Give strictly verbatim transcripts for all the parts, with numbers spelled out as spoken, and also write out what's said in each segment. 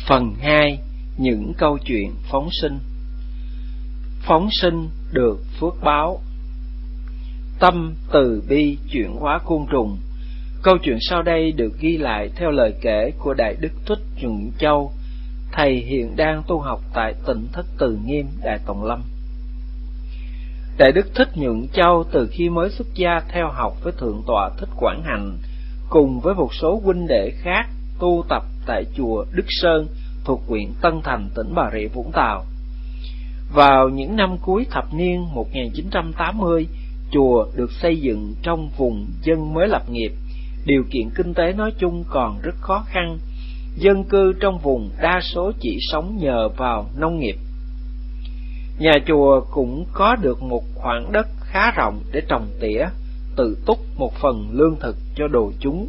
Phần hai. Những câu chuyện phóng sinh. Phóng sinh được phước báo. Tâm từ bi chuyển hóa côn trùng. Câu chuyện sau đây được ghi lại theo lời kể của Đại Đức Thích Nhuận Châu. Thầy hiện đang tu học tại Tỉnh Thất Từ Nghiêm, Đại Tòng Lâm. Đại Đức Thích Nhuận Châu từ khi mới xuất gia theo học với Thượng tọa Thích Quảng Hạnh, cùng với một số huynh đệ khác tu tập tại chùa Đức Sơn thuộc huyện Tân Thành, tỉnh Bà Rịa Vũng Tàu. Vào những năm cuối thập niên một nghìn chín trăm tám mươi, chùa được xây dựng trong vùng dân mới lập nghiệp, điều kiện kinh tế nói chung còn rất khó khăn. Dân cư trong vùng đa số chỉ sống nhờ vào nông nghiệp. Nhà chùa cũng có được một khoảng đất khá rộng để trồng tỉa, tự túc một phần lương thực cho đồ chúng.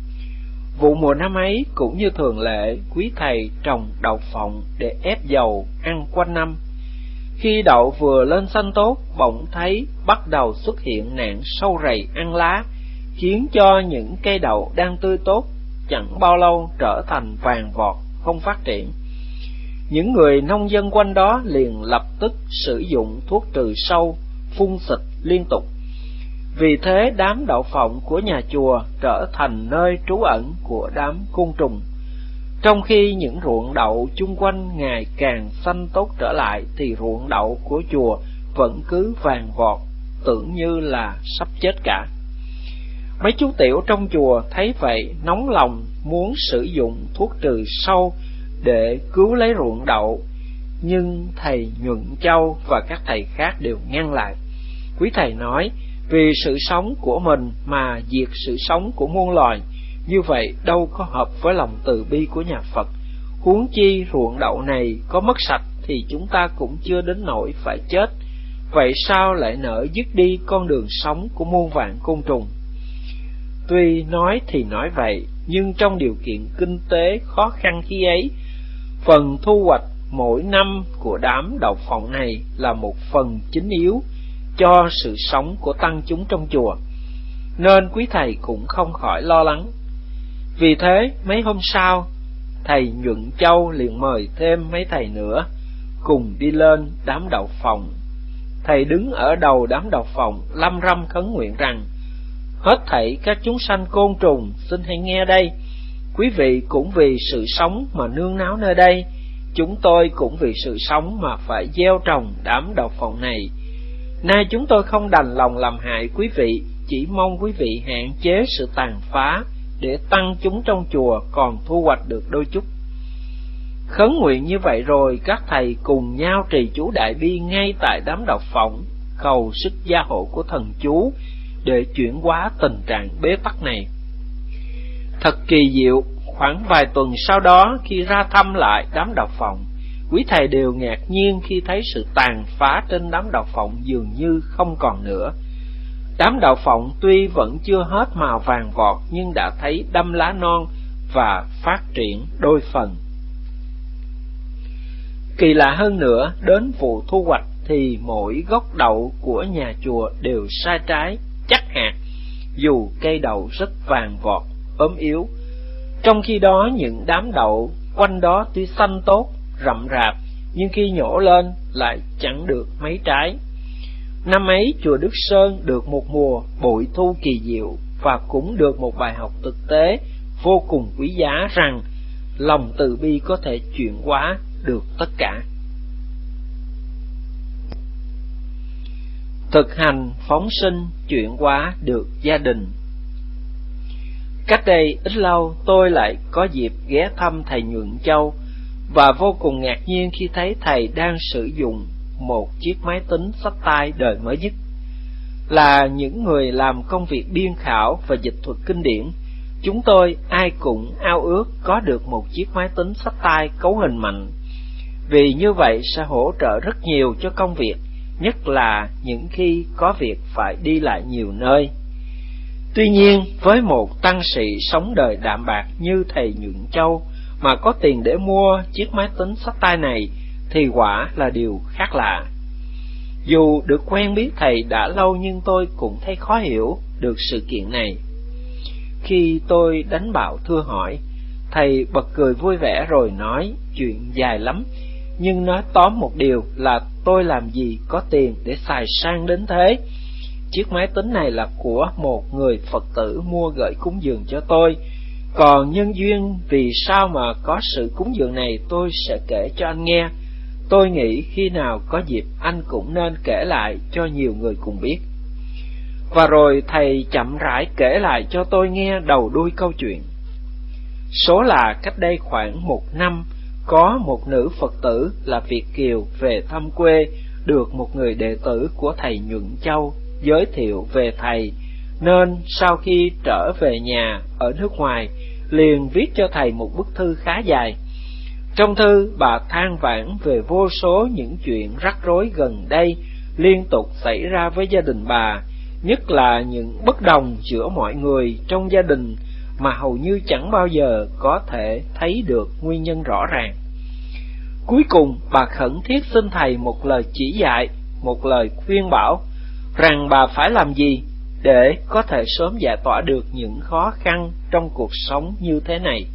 Vụ mùa năm ấy cũng như thường lệ, quý thầy trồng đậu phộng để ép dầu ăn quanh năm. Khi đậu vừa lên xanh tốt, bỗng thấy bắt đầu xuất hiện nạn sâu rầy ăn lá, khiến cho những cây đậu đang tươi tốt chẳng bao lâu trở thành vàng vọt, không phát triển. Những người nông dân quanh đó liền lập tức sử dụng thuốc trừ sâu, phun xịt liên tục. Vì thế đám đậu phộng của nhà chùa trở thành nơi trú ẩn của đám côn trùng. Trong khi những ruộng đậu chung quanh ngày càng xanh tốt trở lại, thì ruộng đậu của chùa vẫn cứ vàng vọt, tưởng như là sắp chết cả. Mấy chú tiểu trong chùa thấy vậy nóng lòng muốn sử dụng thuốc trừ sâu để cứu lấy ruộng đậu, nhưng thầy Nhuận Châu và các thầy khác đều ngăn lại. Quý thầy nói, vì sự sống của mình mà diệt sự sống của muôn loài, như vậy đâu có hợp với lòng từ bi của nhà Phật. Huống chi ruộng đậu này có mất sạch thì chúng ta cũng chưa đến nỗi phải chết, vậy sao lại nỡ dứt đi con đường sống của muôn vạn côn trùng? Tuy nói thì nói vậy, nhưng trong điều kiện kinh tế khó khăn khi ấy, phần thu hoạch mỗi năm của đám đậu phộng này là một phần chính yếu cho sự sống của tăng chúng trong chùa, nên quý thầy cũng không khỏi lo lắng. Vì thế mấy hôm sau, thầy Nhuận Châu liền mời thêm mấy thầy nữa cùng đi lên đám đậu phộng. Thầy đứng ở đầu đám đậu phộng lâm râm khấn nguyện rằng: hết thảy các chúng sanh côn trùng xin hãy nghe đây, quý vị cũng vì sự sống mà nương náu nơi đây, chúng tôi cũng vì sự sống mà phải gieo trồng đám đậu phộng này. Nay chúng tôi không đành lòng làm hại quý vị, chỉ mong quý vị hạn chế sự tàn phá để tăng chúng trong chùa còn thu hoạch được đôi chút. Khấn nguyện như vậy rồi, các thầy cùng nhau trì chú đại bi ngay tại đám đậu phộng, cầu sức gia hộ của thần chú để chuyển hóa tình trạng bế tắc này. Thật kỳ diệu, khoảng vài tuần sau đó, khi ra thăm lại đám đậu phộng, quý thầy đều ngạc nhiên khi thấy sự tàn phá trên đám đậu phộng dường như không còn nữa. Đám đậu phộng tuy vẫn chưa hết màu vàng vọt, nhưng đã thấy đâm lá non và phát triển đôi phần. Kỳ lạ hơn nữa, đến vụ thu hoạch thì mỗi gốc đậu của nhà chùa đều sai trái, chắc hạt, dù cây đậu rất vàng vọt, ốm yếu. Trong khi đó những đám đậu quanh đó tuy xanh tốt, rậm rạp, nhưng khi nhổ lên lại chẳng được mấy trái. Năm ấy chùa Đức Sơn được một mùa bội thu kỳ diệu, và cũng được một bài học thực tế vô cùng quý giá rằng lòng từ bi có thể chuyển hóa được tất cả. Thực hành phóng sinh chuyển hóa được gia đình. Cách đây ít lâu, tôi lại có dịp ghé thăm thầy Nhuận Châu và vô cùng ngạc nhiên khi thấy thầy đang sử dụng một chiếc máy tính xách tay đời mới nhất. Là những người làm công việc biên khảo và dịch thuật kinh điển, chúng tôi ai cũng ao ước có được một chiếc máy tính xách tay cấu hình mạnh, vì như vậy sẽ hỗ trợ rất nhiều cho công việc, nhất là những khi có việc phải đi lại nhiều nơi. Tuy nhiên, với một tăng sĩ sống đời đạm bạc như thầy Nhuận Châu mà có tiền để mua chiếc máy tính xách tay này thì quả là điều khác lạ. Dù được quen biết thầy đã lâu, nhưng tôi cũng thấy khó hiểu được sự kiện này. Khi tôi đánh bạo thưa hỏi, thầy bật cười vui vẻ rồi nói chuyện dài lắm, nhưng nói tóm một điều là tôi làm gì có tiền để xài sang đến thế. Chiếc máy tính này là của một người Phật tử mua gửi cúng dường cho tôi. Còn nhân duyên vì sao mà có sự cúng dường này tôi sẽ kể cho anh nghe. Tôi nghĩ khi nào có dịp anh cũng nên kể lại cho nhiều người cùng biết. Và rồi thầy chậm rãi kể lại cho tôi nghe đầu đuôi câu chuyện. Số là cách đây khoảng một năm, có một nữ Phật tử là Việt kiều về thăm quê, được một người đệ tử của thầy Nhuận Châu giới thiệu về thầy, nên sau khi trở về nhà ở nước ngoài, liền viết cho thầy một bức thư khá dài. Trong thư, bà than vãn về vô số những chuyện rắc rối gần đây liên tục xảy ra với gia đình bà, nhất là những bất đồng giữa mọi người trong gia đình mà hầu như chẳng bao giờ có thể thấy được nguyên nhân rõ ràng. Cuối cùng, bà khẩn thiết xin thầy một lời chỉ dạy, một lời khuyên bảo rằng bà phải làm gì để có thể sớm giải tỏa được những khó khăn trong cuộc sống như thế này.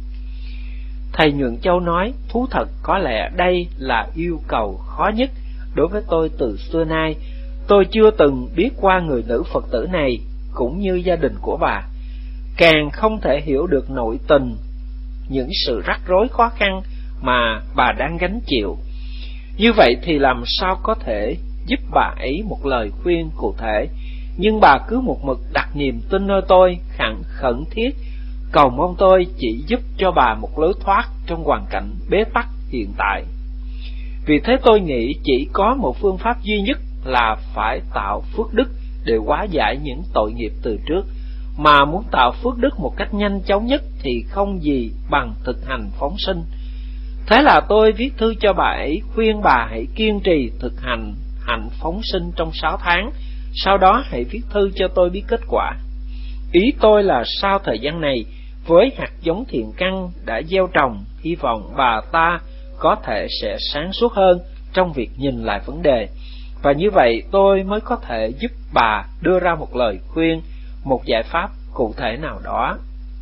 Thầy Nhuận Châu nói, thú thật có lẽ đây là yêu cầu khó nhất đối với tôi từ xưa nay. Tôi chưa từng biết qua người nữ Phật tử này cũng như gia đình của bà, càng không thể hiểu được nội tình, những sự rắc rối khó khăn mà bà đang gánh chịu. Như vậy thì làm sao có thể giúp bà ấy một lời khuyên cụ thể, nhưng bà cứ một mực đặt niềm tin nơi tôi, khẩn khẩn thiết cầu mong tôi chỉ giúp cho bà một lối thoát trong hoàn cảnh bế tắc hiện tại. Vì thế tôi nghĩ chỉ có một phương pháp duy nhất là phải tạo phước đức để hóa giải những tội nghiệp từ trước. Mà muốn tạo phước đức một cách nhanh chóng nhất thì không gì bằng thực hành phóng sinh. Thế là tôi viết thư cho bà ấy, khuyên bà hãy kiên trì thực hành hạnh phóng sinh trong sáu tháng, sau đó hãy viết thư cho tôi biết kết quả. Ý tôi là sau thời gian này, với hạt giống thiện căn đã gieo trồng, hy vọng bà ta có thể sẽ sáng suốt hơn trong việc nhìn lại vấn đề. Và như vậy tôi mới có thể giúp bà đưa ra một lời khuyên, một giải pháp cụ thể nào đó.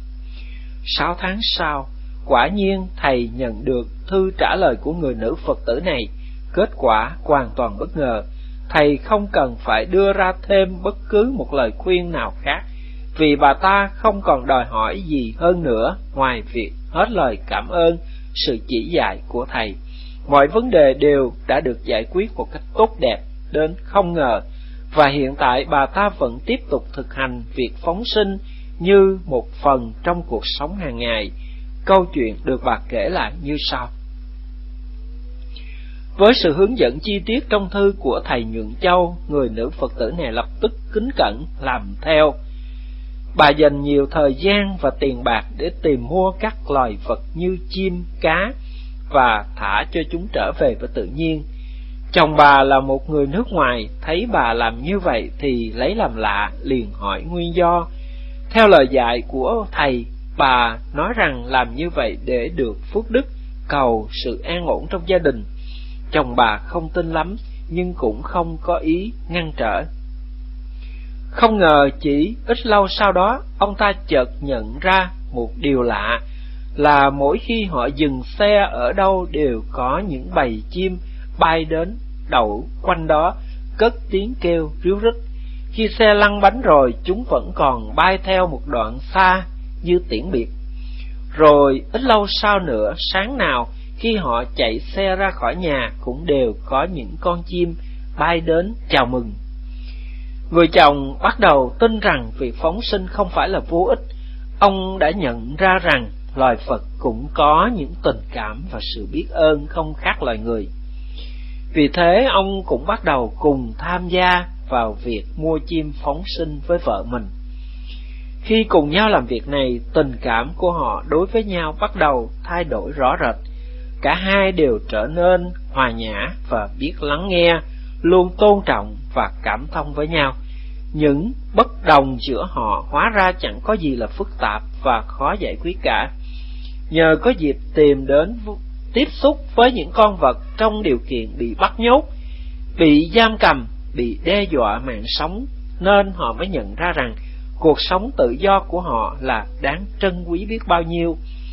Sáu tháng sau, quả nhiên thầy nhận được thư trả lời của người nữ Phật tử này. Kết quả hoàn toàn bất ngờ. Thầy không cần phải đưa ra thêm bất cứ một lời khuyên nào khác, vì bà ta không còn đòi hỏi gì hơn nữa ngoài việc hết lời cảm ơn sự chỉ dạy của thầy. Mọi vấn đề đều đã được giải quyết một cách tốt đẹp đến không ngờ, và hiện tại bà ta vẫn tiếp tục thực hành việc phóng sinh như một phần trong cuộc sống hàng ngày. Câu chuyện được bà kể lại như sau. Với sự hướng dẫn chi tiết trong thư của thầy Nhuận Châu, người nữ Phật tử này lập tức kính cẩn làm theo. Bà dành nhiều thời gian và tiền bạc để tìm mua các loài vật như chim, cá và thả cho chúng trở về với tự nhiên. Chồng bà là một người nước ngoài, thấy bà làm như vậy thì lấy làm lạ, liền hỏi nguyên do. Theo lời dạy của thầy, bà nói rằng làm như vậy để được phước đức, cầu sự an ổn trong gia đình. Chồng bà không tin lắm, nhưng cũng không có ý ngăn trở. Không ngờ chỉ ít lâu sau đó, ông ta chợt nhận ra một điều lạ, là mỗi khi họ dừng xe ở đâu đều có những bầy chim bay đến đậu quanh đó, cất tiếng kêu ríu rít. Khi xe lăn bánh rồi, chúng vẫn còn bay theo một đoạn xa như tiễn biệt. Rồi ít lâu sau nữa, sáng nào khi họ chạy xe ra khỏi nhà cũng đều có những con chim bay đến chào mừng. Người chồng bắt đầu tin rằng việc phóng sinh không phải là vô ích. Ông đã nhận ra rằng loài Phật cũng có những tình cảm và sự biết ơn không khác loài người. Vì thế ông cũng bắt đầu cùng tham gia vào việc mua chim phóng sinh với vợ mình. Khi cùng nhau làm việc này, tình cảm của họ đối với nhau bắt đầu thay đổi rõ rệt. Cả hai đều trở nên hòa nhã và biết lắng nghe, luôn tôn trọng và cảm thông với nhau. Những bất đồng giữa họ hóa ra chẳng có gì là phức tạp và khó giải quyết cả. Nhờ có dịp tìm đến tiếp xúc với những con vật trong điều kiện bị bắt nhốt, bị giam cầm, bị đe dọa mạng sống, nên họ mới nhận ra rằng cuộc sống tự do của họ là đáng trân quý biết bao nhiêu.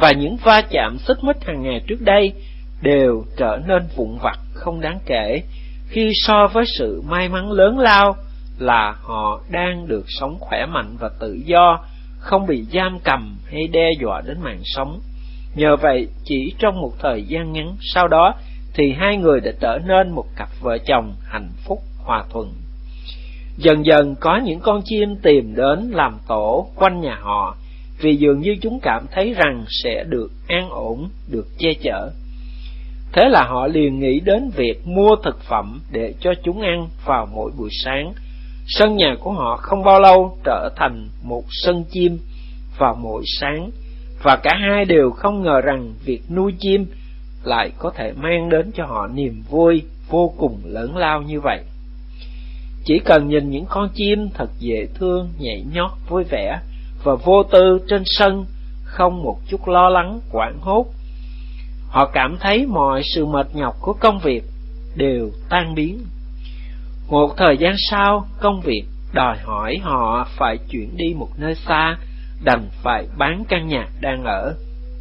và những va chạm xích mích hàng ngày trước đây đều trở nên vụn vặt không đáng kể khi so với sự may mắn lớn lao là họ đang được sống khỏe mạnh và tự do, không bị giam cầm hay đe dọa đến mạng sống. Nhờ vậy, chỉ trong một thời gian ngắn sau đó thì hai người đã trở nên một cặp vợ chồng hạnh phúc hòa thuận. Dần dần có những con chim tìm đến làm tổ quanh nhà họ, vì dường như chúng cảm thấy rằng sẽ được an ổn, được che chở. Thế là họ liền nghĩ đến việc mua thực phẩm để cho chúng ăn vào mỗi buổi sáng. Sân nhà của họ không bao lâu trở thành một sân chim vào mỗi sáng, và cả hai đều không ngờ rằng việc nuôi chim lại có thể mang đến cho họ niềm vui vô cùng lớn lao như vậy. Chỉ cần nhìn những con chim thật dễ thương, nhảy nhót, vui vẻ và vô tư trên sân, không một chút lo lắng, hoảng hốt, họ cảm thấy mọi sự mệt nhọc của công việc đều tan biến. Một thời gian sau, công việc đòi hỏi họ phải chuyển đi một nơi xa, đành phải bán căn nhà đang ở.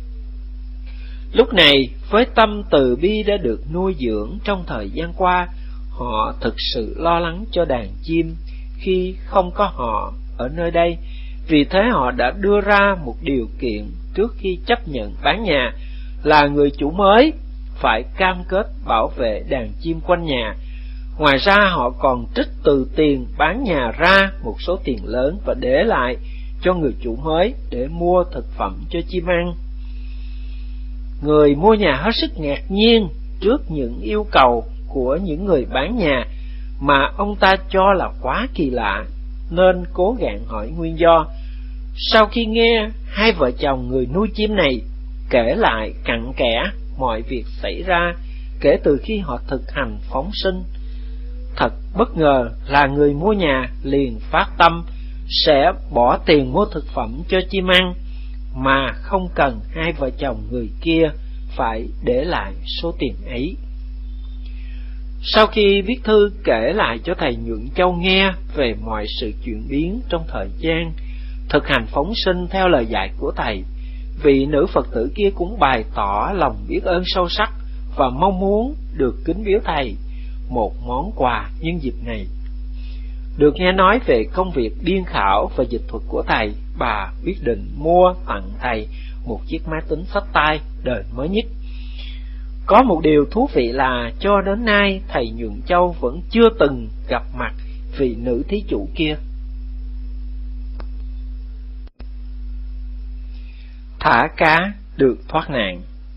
Lúc này, với tâm từ bi đã được nuôi dưỡng trong thời gian qua, họ thực sự lo lắng cho đàn chim khi không có họ ở nơi đây. Vì thế họ đã đưa ra một điều kiện trước khi chấp nhận bán nhà, là người chủ mới phải cam kết bảo vệ đàn chim quanh nhà. Ngoài ra họ còn trích từ tiền bán nhà ra một số tiền lớn và để lại cho người chủ mới để mua thực phẩm cho chim ăn. Người mua nhà hết sức ngạc nhiên trước những yêu cầu của những người bán nhà mà ông ta cho là quá kỳ lạ, nên cố gắng hỏi nguyên do. Sau khi nghe hai vợ chồng người nuôi chim này kể lại cặn kẽ mọi việc xảy ra kể từ khi họ thực hành phóng sinh, thật bất ngờ là người mua nhà liền phát tâm sẽ bỏ tiền mua thực phẩm cho chim ăn, mà không cần hai vợ chồng người kia phải để lại số tiền ấy. Sau khi viết thư kể lại cho thầy Nhuận Châu nghe về mọi sự chuyển biến trong thời gian thực hành phóng sinh theo lời dạy của thầy, vị nữ Phật tử kia cũng bày tỏ lòng biết ơn sâu sắc và mong muốn được kính biếu thầy một món quà nhân dịp này. Được nghe nói về công việc biên khảo và dịch thuật của thầy, bà quyết định mua tặng thầy một chiếc máy tính xách tay đời mới nhất. Có một điều thú vị là cho đến nay thầy Nhuận Châu vẫn chưa từng gặp mặt vị nữ thí chủ kia. Thả cá được thoát nạn.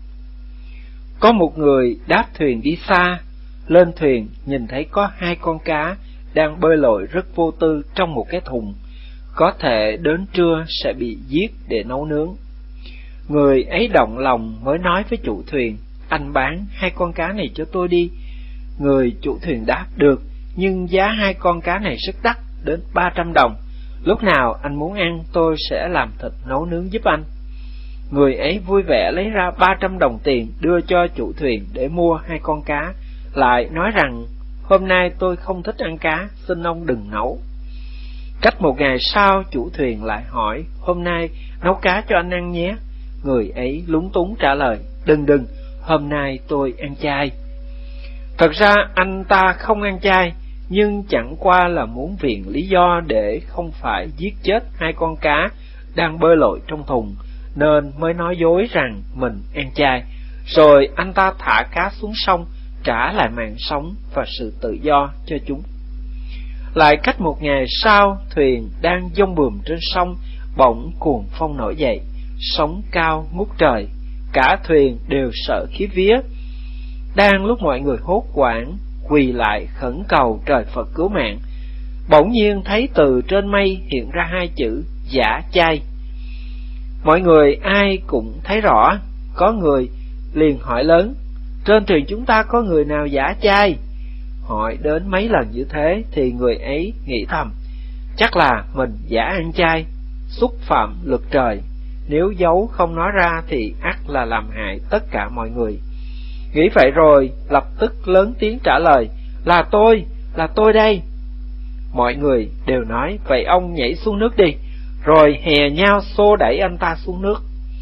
Có một người đáp thuyền đi xa, lên thuyền nhìn thấy có hai con cá đang bơi lội rất vô tư trong một cái thùng, có thể đến trưa sẽ bị giết để nấu nướng. Người ấy động lòng mới nói với chủ thuyền: "Anh bán hai con cá này cho tôi đi." Người chủ thuyền đáp: "Được, nhưng giá hai con cá này rất đắt, đến ba trăm đồng. Lúc nào anh muốn ăn tôi sẽ làm thịt nấu nướng giúp anh." Người ấy vui vẻ lấy ra ba trăm đồng tiền đưa cho chủ thuyền để mua hai con cá, lại nói rằng: "Hôm nay tôi không thích ăn cá, xin ông đừng nấu." Cách một ngày sau, chủ thuyền lại hỏi: "Hôm nay nấu cá cho anh ăn nhé." Người ấy lúng túng trả lời: "Đừng đừng, hôm nay tôi ăn chay." Thật ra anh ta không ăn chay, nhưng chẳng qua là muốn viện lý do để không phải giết chết hai con cá đang bơi lội trong thùng, nên mới nói dối rằng mình ăn chay. Rồi anh ta thả cá xuống sông, trả lại mạng sống và sự tự do cho chúng. Lại cách một ngày sau, thuyền đang dông bườm trên sông, bỗng cuồng phong nổi dậy, sóng cao ngút trời, cả thuyền đều sợ khiếp vía. Đang lúc mọi người hốt hoảng quỳ lại khẩn cầu trời Phật cứu mạng, bỗng nhiên thấy từ trên mây hiện ra hai chữ giả chay. Mọi người ai cũng thấy rõ, có người liền hỏi lớn: "Trên thuyền chúng ta có người nào giả chay?" Hỏi đến mấy lần như thế thì người ấy nghĩ thầm: chắc là mình giả ăn chay, xúc phạm luật trời, nếu giấu không nói ra thì ắt là làm hại tất cả mọi người. Nghĩ vậy rồi lập tức lớn tiếng trả lời: "Là tôi, là tôi đây." Mọi người đều nói: "Vậy ông nhảy xuống nước đi." Rồi hè nhau xô đẩy anh ta xuống nước.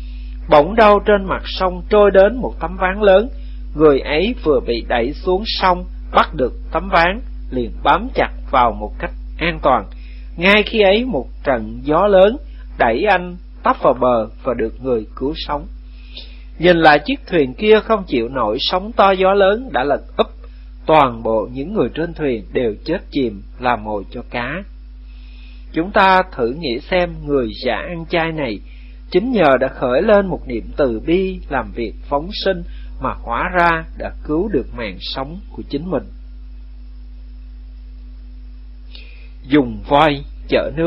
Bỗng đâu trên mặt sông trôi đến một tấm ván lớn. Người ấy vừa bị đẩy xuống sông, bắt được tấm ván, liền bám chặt vào một cách an toàn. Ngay khi ấy một trận gió lớn đẩy anh tấp vào bờ và được người cứu sống. Nhìn lại chiếc thuyền kia không chịu nổi sóng to gió lớn đã lật úp, toàn bộ những người trên thuyền đều chết chìm làm mồi cho cá. Chúng ta thử nghĩ xem, người giả ăn chay này chính nhờ đã khởi lên một niệm từ bi làm việc phóng sinh mà hóa ra đã cứu được mạng sống của chính mình. Dùng voi chở nước.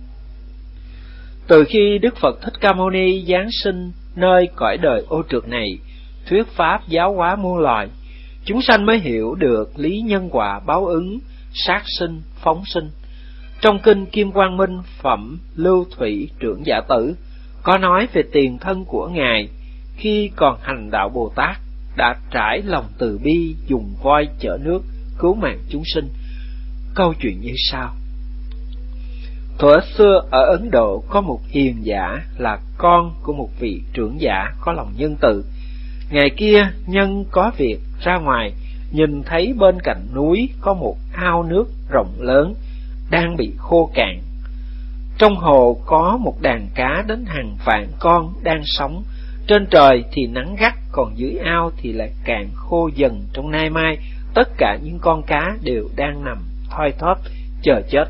Từ khi Đức Phật Thích Ca Mâu Ni giáng sinh nơi cõi đời ô trượt này, thuyết pháp giáo hóa muôn loài, chúng sanh mới hiểu được lý nhân quả báo ứng, sát sinh, phóng sinh. Trong kinh Kim Quang Minh phẩm Lưu Thủy Trưởng Giả Tử có nói về tiền thân của Ngài khi còn hành đạo Bồ Tát đã trải lòng từ bi dùng voi chở nước cứu mạng chúng sinh. Câu chuyện như sau: thuở xưa ở Ấn Độ có một hiền giả là con của một vị trưởng giả có lòng nhân từ. Ngày kia nhân có việc ra ngoài, nhìn thấy bên cạnh núi có một ao nước rộng lớn đang bị khô cạn. Trong hồ có một đàn cá đến hàng vạn con đang sống. Trên trời thì nắng gắt, còn dưới ao thì lại càng khô dần trong nay mai. Tất cả những con cá đều đang nằm thoi thóp chờ chết.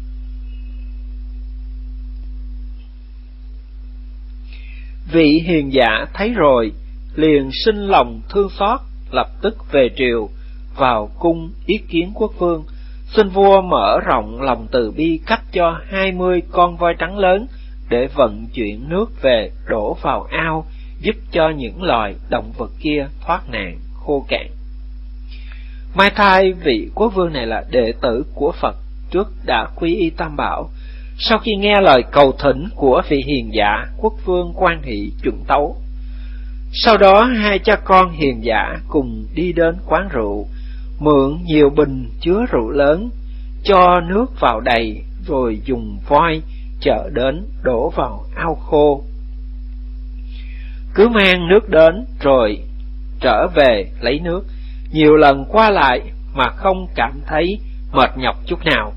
Vị hiền giả thấy rồi liền sinh lòng thương xót, lập tức về triều vào cung ý kiến quốc vương, xin vua mở rộng lòng từ bi cấp cho hai mươi con voi trắng lớn để vận chuyển nước về đổ vào ao, giúp cho những loài động vật kia thoát nạn khô cạn. Mai thai vị quốc vương này là đệ tử của Phật, trước đã quy y Tam Bảo. Sau khi nghe lời cầu thỉnh của vị hiền giả, quốc vương hoan hỷ chuẩn tấu. Sau đó hai cha con hiền giả cùng đi đến quán rượu, mượn nhiều bình chứa rượu lớn, cho nước vào đầy, rồi dùng voi chở đến đổ vào ao khô. Cứ mang nước đến rồi trở về lấy nước, nhiều lần qua lại mà không cảm thấy mệt nhọc chút nào.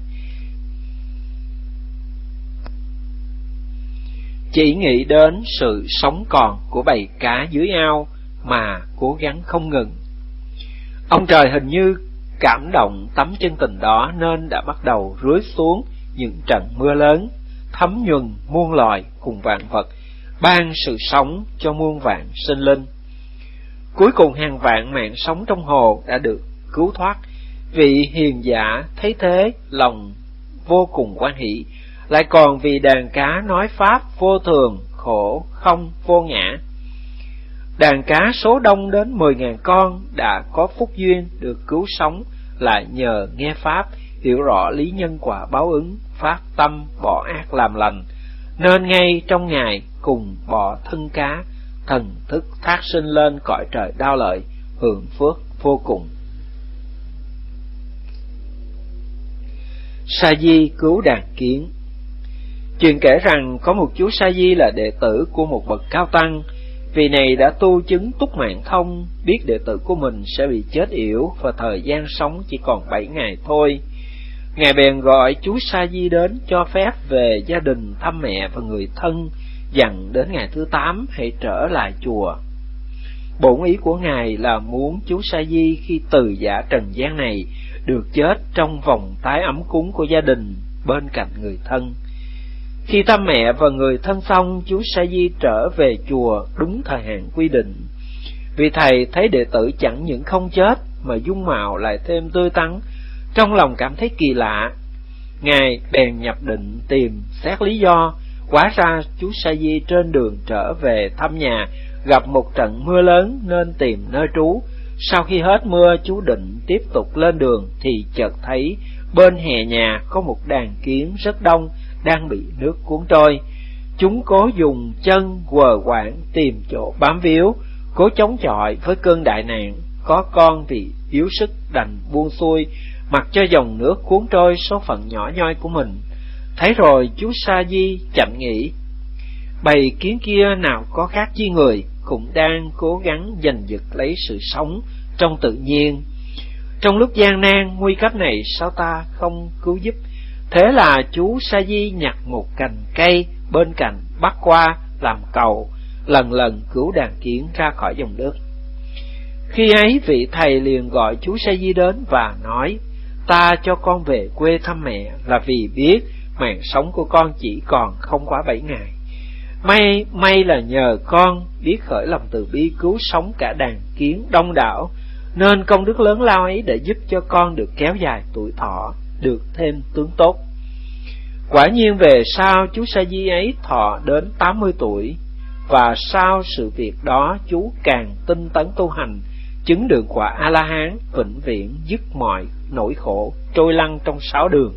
Chỉ nghĩ đến sự sống còn của bầy cá dưới ao mà cố gắng không ngừng. Ông trời hình như cảm động tấm chân tình đó nên đã bắt đầu rưới xuống những trận mưa lớn, thấm nhuần muôn loài cùng vạn vật, ban sự sống cho muôn vạn sinh linh. Cuối cùng hàng vạn mạng sống trong hồ đã được cứu thoát. Vị hiền giả thấy thế lòng vô cùng hoan hỷ, lại còn vì đàn cá nói pháp vô thường, khổ, không, vô ngã. Đàn cá số đông đến mười ngàn con đã có phúc duyên được cứu sống, lại nhờ nghe pháp, hiểu rõ lý nhân quả báo ứng, phát tâm bỏ ác làm lành, nên ngay trong ngày cùng bỏ thân cá, thần thức thác sinh lên cõi trời đao lợi, hưởng phước vô cùng. Sa Di cứu đàn kiến. Chuyện kể rằng có một chú Sa Di là đệ tử của một bậc cao tăng. Vị này đã tu chứng túc mạng thông, biết đệ tử của mình sẽ bị chết yểu và thời gian sống chỉ còn bảy ngày thôi. Ngài bèn gọi chú Sa Di đến cho phép về gia đình thăm mẹ và người thân, dặn đến ngày thứ tám hãy trở lại chùa. Bổn ý của Ngài là muốn chú Sa Di khi từ giả trần gian này được chết trong vòng tái ấm cúng của gia đình bên cạnh người thân. Khi thăm mẹ và người thân xong, chú Sa Di trở về chùa đúng thời hạn quy định. Vì thầy thấy đệ tử chẳng những không chết mà dung mạo lại thêm tươi tắn, trong lòng cảm thấy kỳ lạ. Ngài bèn nhập định tìm xét lý do. Hóa ra chú Sa Di trên đường trở về thăm nhà gặp một trận mưa lớn nên tìm nơi trú. Sau khi hết mưa, chú định tiếp tục lên đường thì chợt thấy bên hè nhà có một đàn kiến rất đông đang bị nước cuốn trôi. Chúng cố dùng chân quờ quạng tìm chỗ bám víu, cố chống chọi với cơn đại nạn. Có con vì yếu sức đành buông xuôi, mặc cho dòng nước cuốn trôi số phận nhỏ nhoi của mình. Thấy rồi chú Sa Di chậm nghĩ, Bầy kiến kia nào có khác chi người, cũng đang cố gắng giành giật lấy sự sống trong tự nhiên. Trong lúc gian nan nguy cấp này, sao ta không cứu giúp? Thế là chú Sa Di nhặt một cành cây bên cạnh, bắt qua làm cầu, lần lần cứu đàn kiến ra khỏi dòng nước. Khi ấy vị thầy liền gọi chú Sa Di đến và nói: ta cho con về quê thăm mẹ là vì biết mạng sống của con chỉ còn không quá bảy ngày. May may là nhờ con biết khởi lòng từ bi cứu sống cả đàn kiến đông đảo, nên công đức lớn lao ấy để giúp cho con được kéo dài tuổi thọ, được thêm tướng tốt. Quả nhiên về sau chú Sa Di ấy thọ đến tám mươi tuổi, và sau sự việc đó chú càng tinh tấn tu hành, chứng được quả A-la-hán, vĩnh viễn dứt mọi nỗi khổ, trôi lăn trong sáu đường.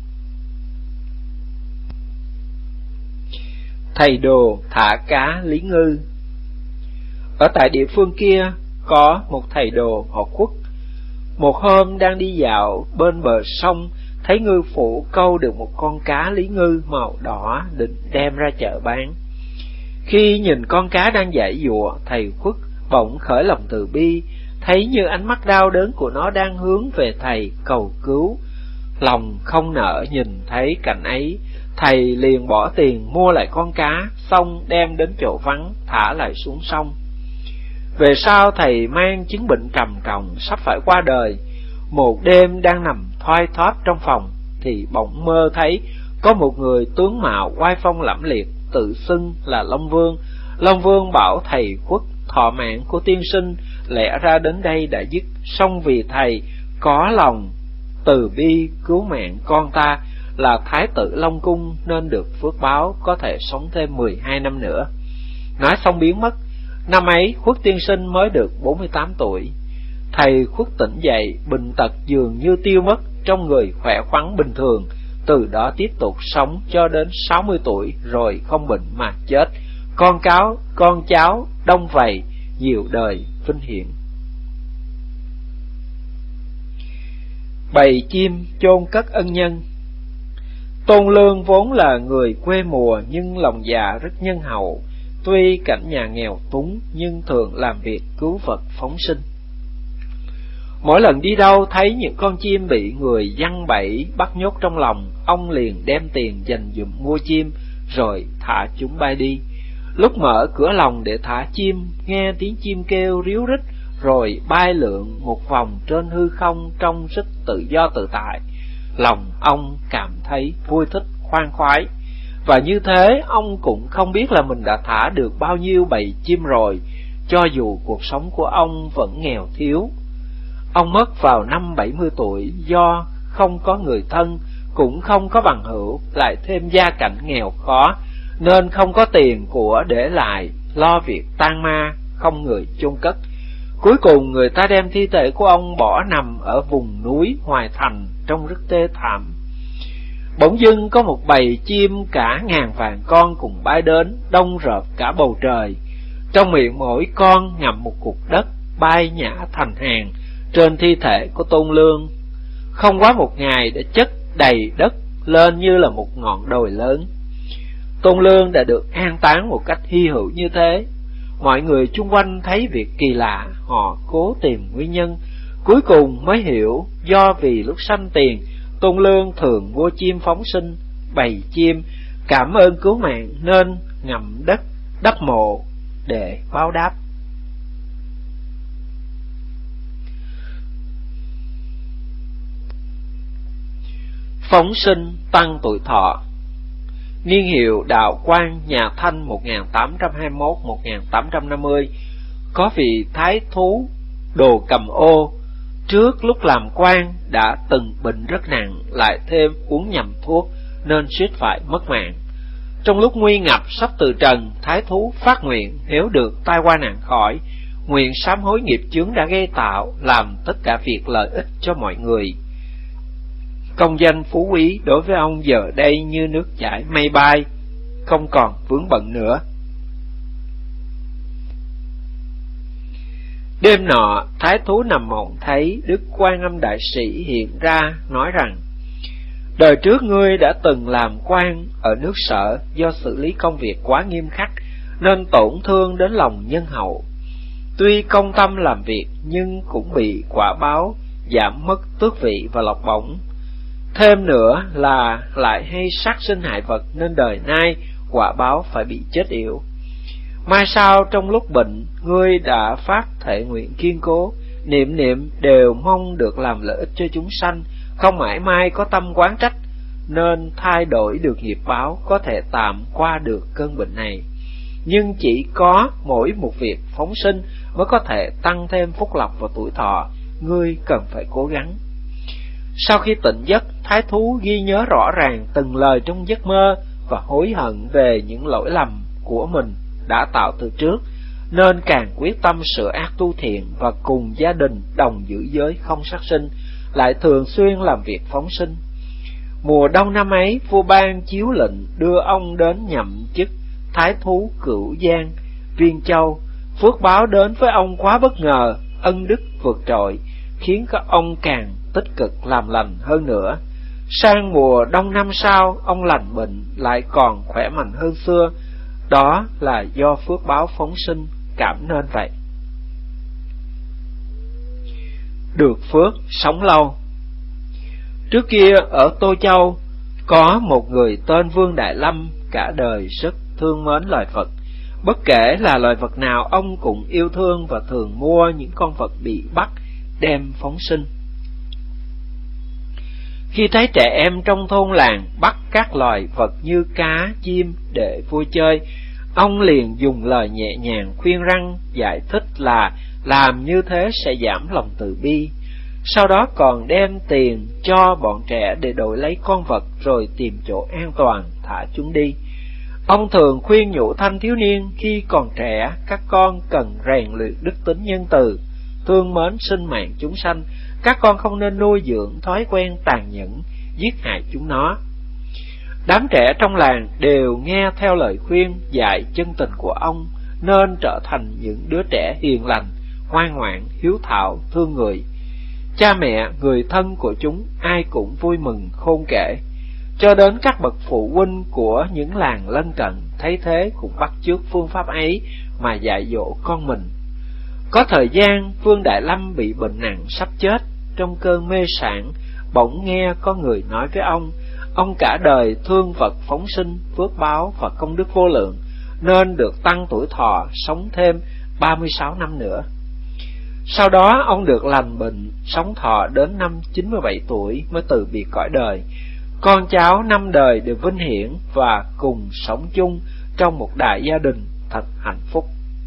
Thầy đồ thả cá Lý Ngư. Ở tại địa phương kia có một thầy đồ họ Khuất. Một hôm đang đi dạo bên bờ sông, thấy ngư phủ câu được một con cá Lý Ngư màu đỏ, định đem ra chợ bán. Khi nhìn con cá đang giãy giụa, thầy Khuất bỗng khởi lòng từ bi, thấy như ánh mắt đau đớn của nó đang hướng về thầy cầu cứu. Lòng không nỡ nhìn thấy cảnh ấy, thầy liền bỏ tiền mua lại con cá, xong đem đến chỗ vắng thả lại xuống sông. Về sau thầy mang chứng bệnh trầm trọng, sắp phải qua đời. Một đêm đang nằm thoai thoát trong phòng, thì bỗng mơ thấy có một người tướng mạo oai phong lẫm liệt, tự xưng là Long Vương. Long Vương bảo thầy Khuất: thọ mạng của tiên sinh lẽ ra đến đây đã dứt, song vì thầy có lòng từ bi cứu mạng con ta là Thái tử Long Cung, nên được phước báo có thể sống thêm mười hai năm nữa. Nói xong biến mất. Năm ấy Khuất tiên sinh mới được bốn mươi tám tuổi. Thầy Khuất tỉnh dậy, bệnh tật dường như tiêu mất, trong người khỏe khoắn bình thường. Từ đó tiếp tục sống cho đến sáu mươi tuổi, rồi không bệnh mà chết. Con cáo, con cháu đông vầy, nhiều đời vinh hiển. Bầy chim chôn cất ân nhân. Tôn Lương vốn là người quê mùa, nhưng lòng dạ rất nhân hậu. Tuy cảnh nhà nghèo túng, nhưng thường làm việc cứu vật phóng sinh. Mỗi lần đi đâu thấy những con chim bị người giăng bẫy bắt nhốt trong lòng, ông liền đem tiền dành dụm mua chim, rồi thả chúng bay đi. Lúc mở cửa lồng để thả chim, nghe tiếng chim kêu ríu rít, rồi bay lượn một vòng trên hư không trông rất tự do tự tại. Lòng ông cảm thấy vui thích khoan khoái. Và như thế ông cũng không biết là mình đã thả được bao nhiêu bầy chim rồi, cho dù cuộc sống của ông vẫn nghèo thiếu. Ông mất vào năm bảy mươi tuổi, do không có người thân, cũng không có bằng hữu, lại thêm gia cảnh nghèo khó, nên không có tiền của để lại lo việc tang ma, không người chôn cất. Cuối cùng người ta đem thi thể của ông bỏ nằm ở vùng núi Hoài Thành, trông rất tê thảm. Bỗng dưng có một bầy chim cả ngàn vạn con cùng bay đến, đông rợp cả bầu trời. Trong miệng mỗi con ngậm một cục đất, bay nhả thành hàng trên thi thể của Tôn Lương. Không quá một ngày đã chất đầy đất lên như là một ngọn đồi lớn. Tôn Lương đã được an táng một cách hy hữu như thế. Mọi người chung quanh thấy việc kỳ lạ, họ cố tìm nguyên nhân, cuối cùng mới hiểu do vì lúc sanh tiền, Tôn Lương thường mua chim phóng sinh. Bầy chim cảm ơn cứu mạng nên ngậm đất đắp mộ để báo đáp. Phóng sinh tăng tuổi thọ. Niên hiệu Đạo Quang nhà Thanh một nghìn tám trăm hai mươi mốt đến một nghìn tám trăm năm mươi, có vị thái thú Đồ Cầm Ô trước lúc làm quan đã từng bệnh rất nặng, lại thêm uống nhầm thuốc nên suýt phải mất mạng. Trong lúc nguy ngập sắp từ trần, thái thú phát nguyện nếu được tai qua nạn khỏi, nguyện sám hối nghiệp chướng đã gây tạo, làm tất cả việc lợi ích cho mọi người. Công danh phú quý đối với ông giờ đây như nước chảy mây bay, không còn vướng bận nữa. Đêm nọ, thái thú nằm mộng thấy Đức Quan Âm Đại Sĩ hiện ra, nói rằng: Đời trước ngươi đã từng làm quan ở nước Sở, do xử lý công việc quá nghiêm khắc nên tổn thương đến lòng nhân hậu. Tuy công tâm làm việc nhưng cũng bị quả báo giảm mất tước vị và lộc bổng. Thêm nữa là lại hay sát sinh hại vật nên đời nay quả báo phải bị chết yểu. Mai sau trong lúc bệnh, ngươi đã phát thệ nguyện kiên cố, niệm niệm đều mong được làm lợi ích cho chúng sanh, không mãi mai có tâm quán trách, nên thay đổi được nghiệp báo, có thể tạm qua được cơn bệnh này. Nhưng chỉ có mỗi một việc phóng sinh mới có thể tăng thêm phúc lộc và tuổi thọ, ngươi cần phải cố gắng. Sau khi tỉnh giấc, thái thú ghi nhớ rõ ràng từng lời trong giấc mơ và hối hận về những lỗi lầm của mình đã tạo từ trước, nên càng quyết tâm sửa ác tu thiện và cùng gia đình đồng giữ giới không sát sinh, lại thường xuyên làm việc phóng sinh. Mùa đông năm ấy, vua ban chiếu lệnh đưa ông đến nhậm chức thái thú Cửu Giang, Viên Châu. Phước báo đến với ông quá bất ngờ, ân đức vượt trội, khiến các ông càng tích cực làm lành hơn nữa. Sang mùa đông năm sau, ông lành bệnh lại còn khỏe mạnh hơn xưa. Đó là do phước báo phóng sinh cảm nên vậy. Được phước sống lâu. Trước kia ở Tô Châu có một người tên Vương Đại Lâm, cả đời rất thương mến loài vật. Bất kể là loài vật nào, ông cũng yêu thương và thường mua những con vật bị bắt đem phóng sinh. Khi thấy trẻ em trong thôn làng bắt các loài vật như cá, chim để vui chơi, ông liền dùng lời nhẹ nhàng khuyên răn, giải thích là làm như thế sẽ giảm lòng từ bi. Sau đó còn đem tiền cho bọn trẻ để đổi lấy con vật, rồi tìm chỗ an toàn thả chúng đi. Ông thường khuyên nhủ thanh thiếu niên khi còn trẻ, các con cần rèn luyện đức tính nhân từ, thương mến sinh mạng chúng sanh. Các con không nên nuôi dưỡng thói quen tàn nhẫn, giết hại chúng nó. Đám trẻ trong làng đều nghe theo lời khuyên dạy chân tình của ông, nên trở thành những đứa trẻ hiền lành, ngoan ngoãn, hiếu thảo, thương người. Cha mẹ, người thân của chúng ai cũng vui mừng khôn kể. Cho đến các bậc phụ huynh của những làng lân cận thấy thế cũng bắt chước phương pháp ấy mà dạy dỗ con mình. Có thời gian, Vương Đại Lâm bị bệnh nặng sắp chết. Trong cơn mê sảng, bỗng nghe có người nói với ông, ông cả đời thương vật phóng sinh, phước báo và công đức vô lượng, nên được tăng tuổi thọ, sống thêm ba mươi sáu năm nữa. Sau đó ông được lành bệnh, sống thọ đến năm chín mươi bảy tuổi mới từ biệt cõi đời. Con cháu năm đời đều vinh hiển và cùng sống chung trong một đại gia đình thật hạnh phúc.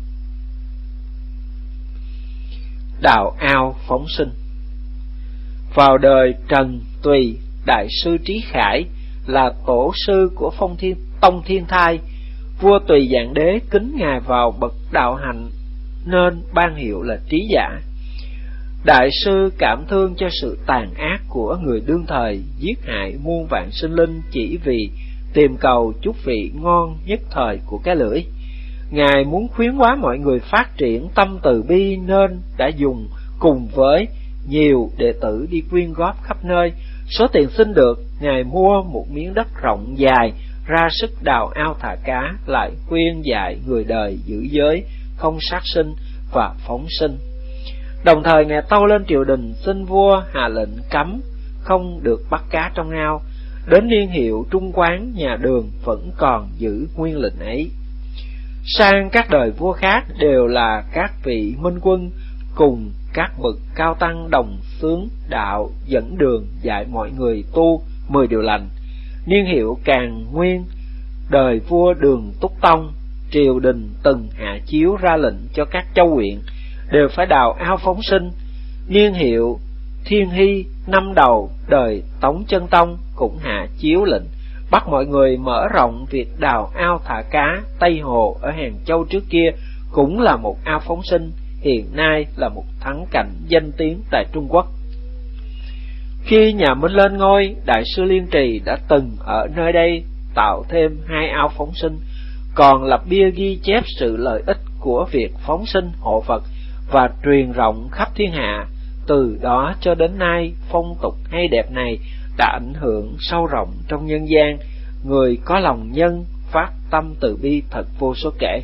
Đào ao phóng sinh. Vào đời Trần Tùy, đại sư Trí Khải là tổ sư của Phong Thiên Tông Thiên Thai. Vua Tùy Dạng Đế kính ngài vào bậc đạo hạnh nên ban hiệu là Trí Giả. Đại sư cảm thương cho sự tàn ác của người đương thời, giết hại muôn vạn sinh linh chỉ vì tìm cầu chút vị ngon nhất thời của cái lưỡi. Ngài muốn khuyến hóa mọi người phát triển tâm từ bi nên đã dùng cùng với nhiều đệ tử đi quyên góp khắp nơi. Số tiền xin được, Ngài mua một miếng đất rộng dài, ra sức đào ao thả cá, lại khuyên dạy người đời giữ giới, không sát sinh và phóng sinh. Đồng thời Ngài tâu lên triều đình xin vua hạ lệnh cấm không được bắt cá trong ao. Đến niên hiệu Trung Quán, nhà Đường vẫn còn giữ nguyên lệnh ấy. Sang các đời vua khác đều là các vị minh quân cùng các bậc cao tăng đồng xướng đạo dẫn đường dạy mọi người tu mười điều lành. Niên hiệu Càn Nguyên, đời vua Đường Túc Tông, triều đình từng hạ chiếu ra lệnh cho các châu huyện đều phải đào ao phóng sinh. Niên hiệu Thiên Hy, năm đầu đời Tống Chân Tông cũng hạ chiếu lệnh bắt mọi người mở rộng việc đào ao thả cá. Tây Hồ ở Hàng Châu trước kia cũng là một ao phóng sinh, hiện nay là một thắng cảnh danh tiếng tại Trung Quốc. Khi nhà Minh lên ngôi, Đại sư Liên Trì đã từng ở nơi đây tạo thêm hai ao phóng sinh, còn lập bia ghi chép sự lợi ích của việc phóng sinh hộ Phật và truyền rộng khắp thiên hạ. Từ đó cho đến nay, phong tục hay đẹp này đã ảnh hưởng sâu rộng trong nhân gian, người có lòng nhân phát tâm từ bi thật vô số kể.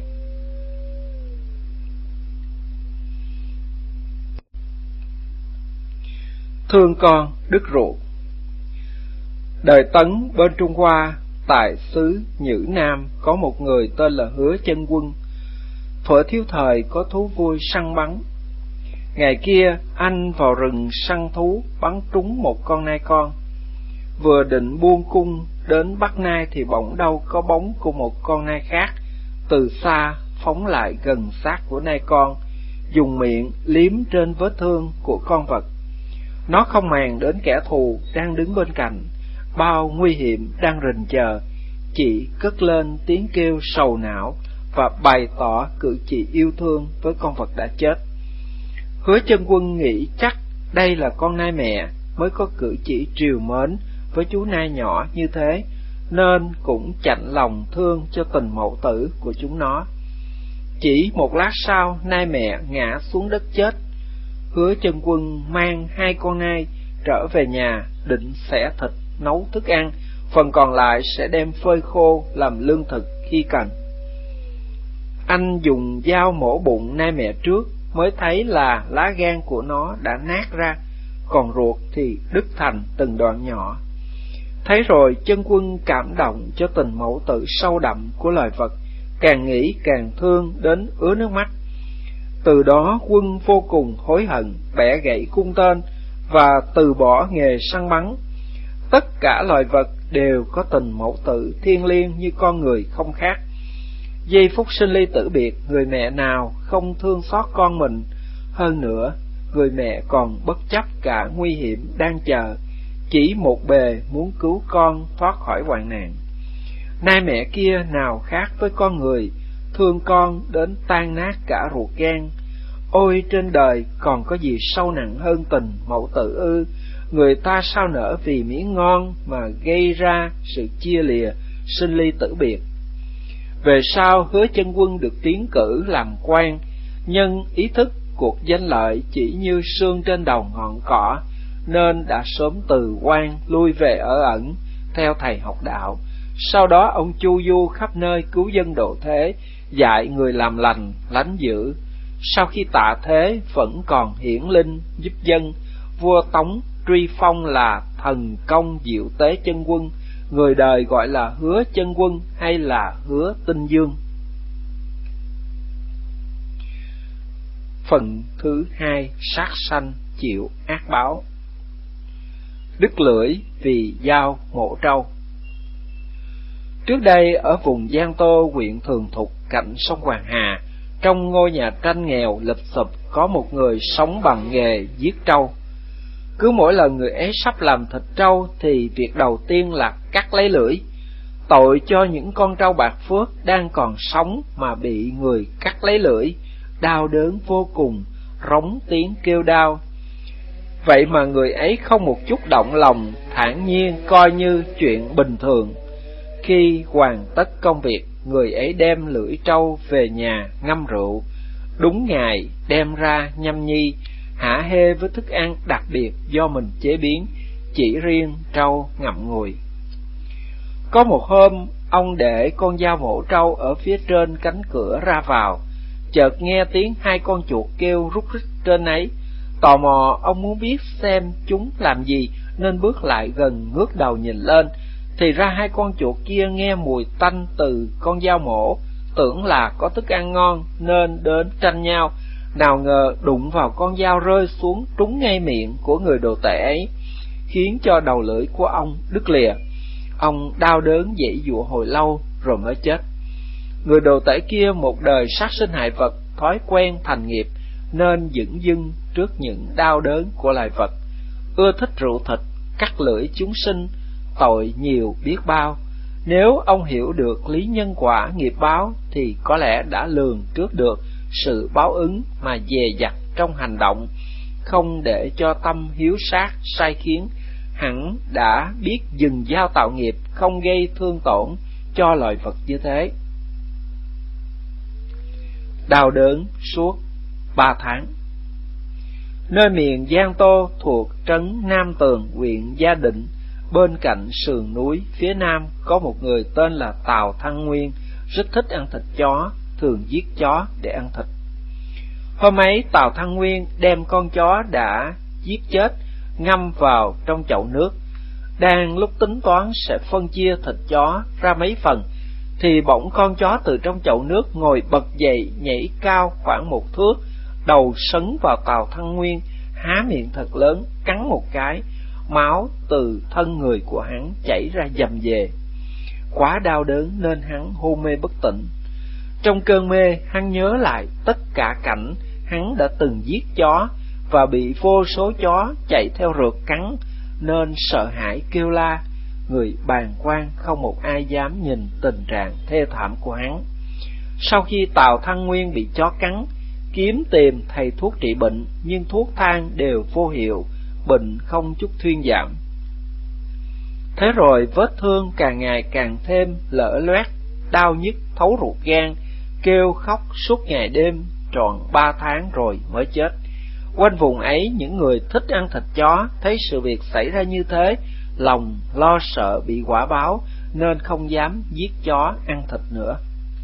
Thương con đức ruột. Đời Tấn bên Trung Hoa, tại xứ Nhữ Nam, có một người tên là Hứa Chân Quân. Thuở thiếu thời có thú vui săn bắn. Ngày kia anh vào rừng săn thú, bắn trúng một con nai con. Vừa định buông cung đến bắt nai thì bỗng đâu có bóng của một con nai khác từ xa phóng lại gần xác của nai con, dùng miệng liếm trên vết thương của con vật. Nó không màng đến kẻ thù đang đứng bên cạnh, bao nguy hiểm đang rình chờ, chỉ cất lên tiếng kêu sầu não và bày tỏ cử chỉ yêu thương với con vật đã chết. Hứa Chân Quân nghĩ chắc đây là con nai mẹ mới có cử chỉ trìu mến với chú nai nhỏ như thế, nên cũng chạnh lòng thương cho tình mẫu tử của chúng nó. Chỉ một lát sau, nai mẹ ngã xuống đất chết. Hứa Chân Quân mang hai con nai trở về nhà, định xẻ thịt nấu thức ăn, phần còn lại sẽ đem phơi khô làm lương thực khi cần. Anh dùng dao mổ bụng nai mẹ trước, mới thấy là lá gan của nó đã nát ra, còn ruột thì đứt thành từng đoạn nhỏ. Thấy rồi, Chân Quân cảm động cho tình mẫu tử sâu đậm của loài vật, càng nghĩ càng thương đến ứa nước mắt. Từ đó Quân vô cùng hối hận, bẻ gãy cung tên và từ bỏ nghề săn bắn. Tất cả loài vật đều có tình mẫu tử thiêng liêng như con người không khác. Giây phút sinh ly tử biệt, người mẹ nào không thương xót con mình. Hơn nữa, người mẹ còn bất chấp cả nguy hiểm đang chờ, chỉ một bề muốn cứu con thoát khỏi hoạn nạn. Nai mẹ kia nào khác với con người, thương con đến tan nát cả ruột gan. Ôi, trên đời còn có gì sâu nặng hơn tình mẫu tử ư? Người ta sao nỡ vì miếng ngon mà gây ra sự chia lìa, sinh ly tử biệt. Về sau, Hứa Chân Quân được tiến cử làm quan, nhân ý thức cuộc danh lợi chỉ như sương trên đầu ngọn cỏ, nên đã sớm từ quan lui về ở ẩn theo thầy học đạo. Sau đó ông chu du khắp nơi cứu dân độ thế, dạy người làm lành lánh dữ. Sau khi tạ thế vẫn còn hiển linh giúp dân. Vua Tống truy phong là thần công diệu tế chân quân, người đời gọi là Hứa Chân Quân hay là Hứa Tinh Dương. Phần thứ hai, sát sanh chịu ác báo. Đứt lưỡi vì dao mổ trâu. Trước đây ở vùng Giang Tô, huyện Thường Thục, cạnh sông Hoàng Hà, trong ngôi nhà tranh nghèo lụp xụp có một người sống bằng nghề giết trâu. Cứ mỗi lần người ấy sắp làm thịt trâu thì việc đầu tiên là cắt lấy lưỡi. Tội cho những con trâu bạc phước đang còn sống mà bị người cắt lấy lưỡi, đau đớn vô cùng, rống tiếng kêu đau. Vậy mà người ấy không một chút động lòng, thản nhiên coi như chuyện bình thường. Khi hoàn tất công việc, người ấy đem lưỡi trâu về nhà ngâm rượu, đúng ngày đem ra nhâm nhi, hả hê với thức ăn đặc biệt do mình chế biến, chỉ riêng trâu ngậm ngùi. Có một hôm, ông để con dao mổ trâu ở phía trên cánh cửa ra vào, chợt nghe tiếng hai con chuột kêu rúc rích trên ấy. Tò mò, ông muốn biết xem chúng làm gì nên bước lại gần ngước đầu nhìn lên, thì ra hai con chuột kia nghe mùi tanh từ con dao mổ, tưởng là có thức ăn ngon nên đến tranh nhau. Nào ngờ đụng vào con dao rơi xuống trúng ngay miệng của người đồ tể ấy, khiến cho đầu lưỡi của ông đứt lìa. Ông đau đớn dãy dụa hồi lâu rồi mới chết. Người đồ tể kia một đời sát sinh hại vật, thói quen thành nghiệp nên dửng dưng trước những đau đớn của loài vật, ưa thích rượu thịt, cắt lưỡi chúng sinh, tội nhiều biết bao. Nếu ông hiểu được lý nhân quả nghiệp báo thì có lẽ đã lường trước được sự báo ứng mà dè dặt trong hành động, không để cho tâm hiếu sát sai khiến, hẳn đã biết dừng dao tạo nghiệp, không gây thương tổn cho loài vật như thế. Đau đớn suốt ba tháng. Nơi miền Giang Tô thuộc trấn Nam Tường, huyện Gia Định, bên cạnh sườn núi phía nam có một người tên là Tào Thăng Nguyên, rất thích ăn thịt chó, thường giết chó để ăn thịt. Hôm ấy Tào Thăng Nguyên đem con chó đã giết chết ngâm vào trong chậu nước. Đang lúc tính toán sẽ phân chia thịt chó ra mấy phần, thì bỗng con chó từ trong chậu nước ngồi bật dậy, nhảy cao khoảng một thước, đầu sấn vào Tào Thăng Nguyên, há miệng thật lớn, cắn một cái, máu từ thân người của hắn chảy ra dầm dề. Quá đau đớn nên hắn hôn mê bất tỉnh. Trong cơn mê, hắn nhớ lại tất cả cảnh hắn đã từng giết chó và bị vô số chó chạy theo rượt cắn, nên sợ hãi kêu la. Người bàng quan không một ai dám nhìn tình trạng thê thảm của hắn. Sau khi Tào Thăng Nguyên bị chó cắn, kiếm tìm thầy thuốc trị bệnh, nhưng thuốc thang đều vô hiệu, bệnh không chút thuyên giảm. Thế rồi vết thương càng ngày càng thêm lở loét, đau nhức thấu ruột gan, kêu khóc suốt ngày đêm, tròn ba tháng rồi mới chết. Quanh vùng ấy, những người thích ăn thịt chó thấy sự việc xảy ra như thế, lòng lo sợ bị quả báo, nên không dám giết chó ăn thịt nữa.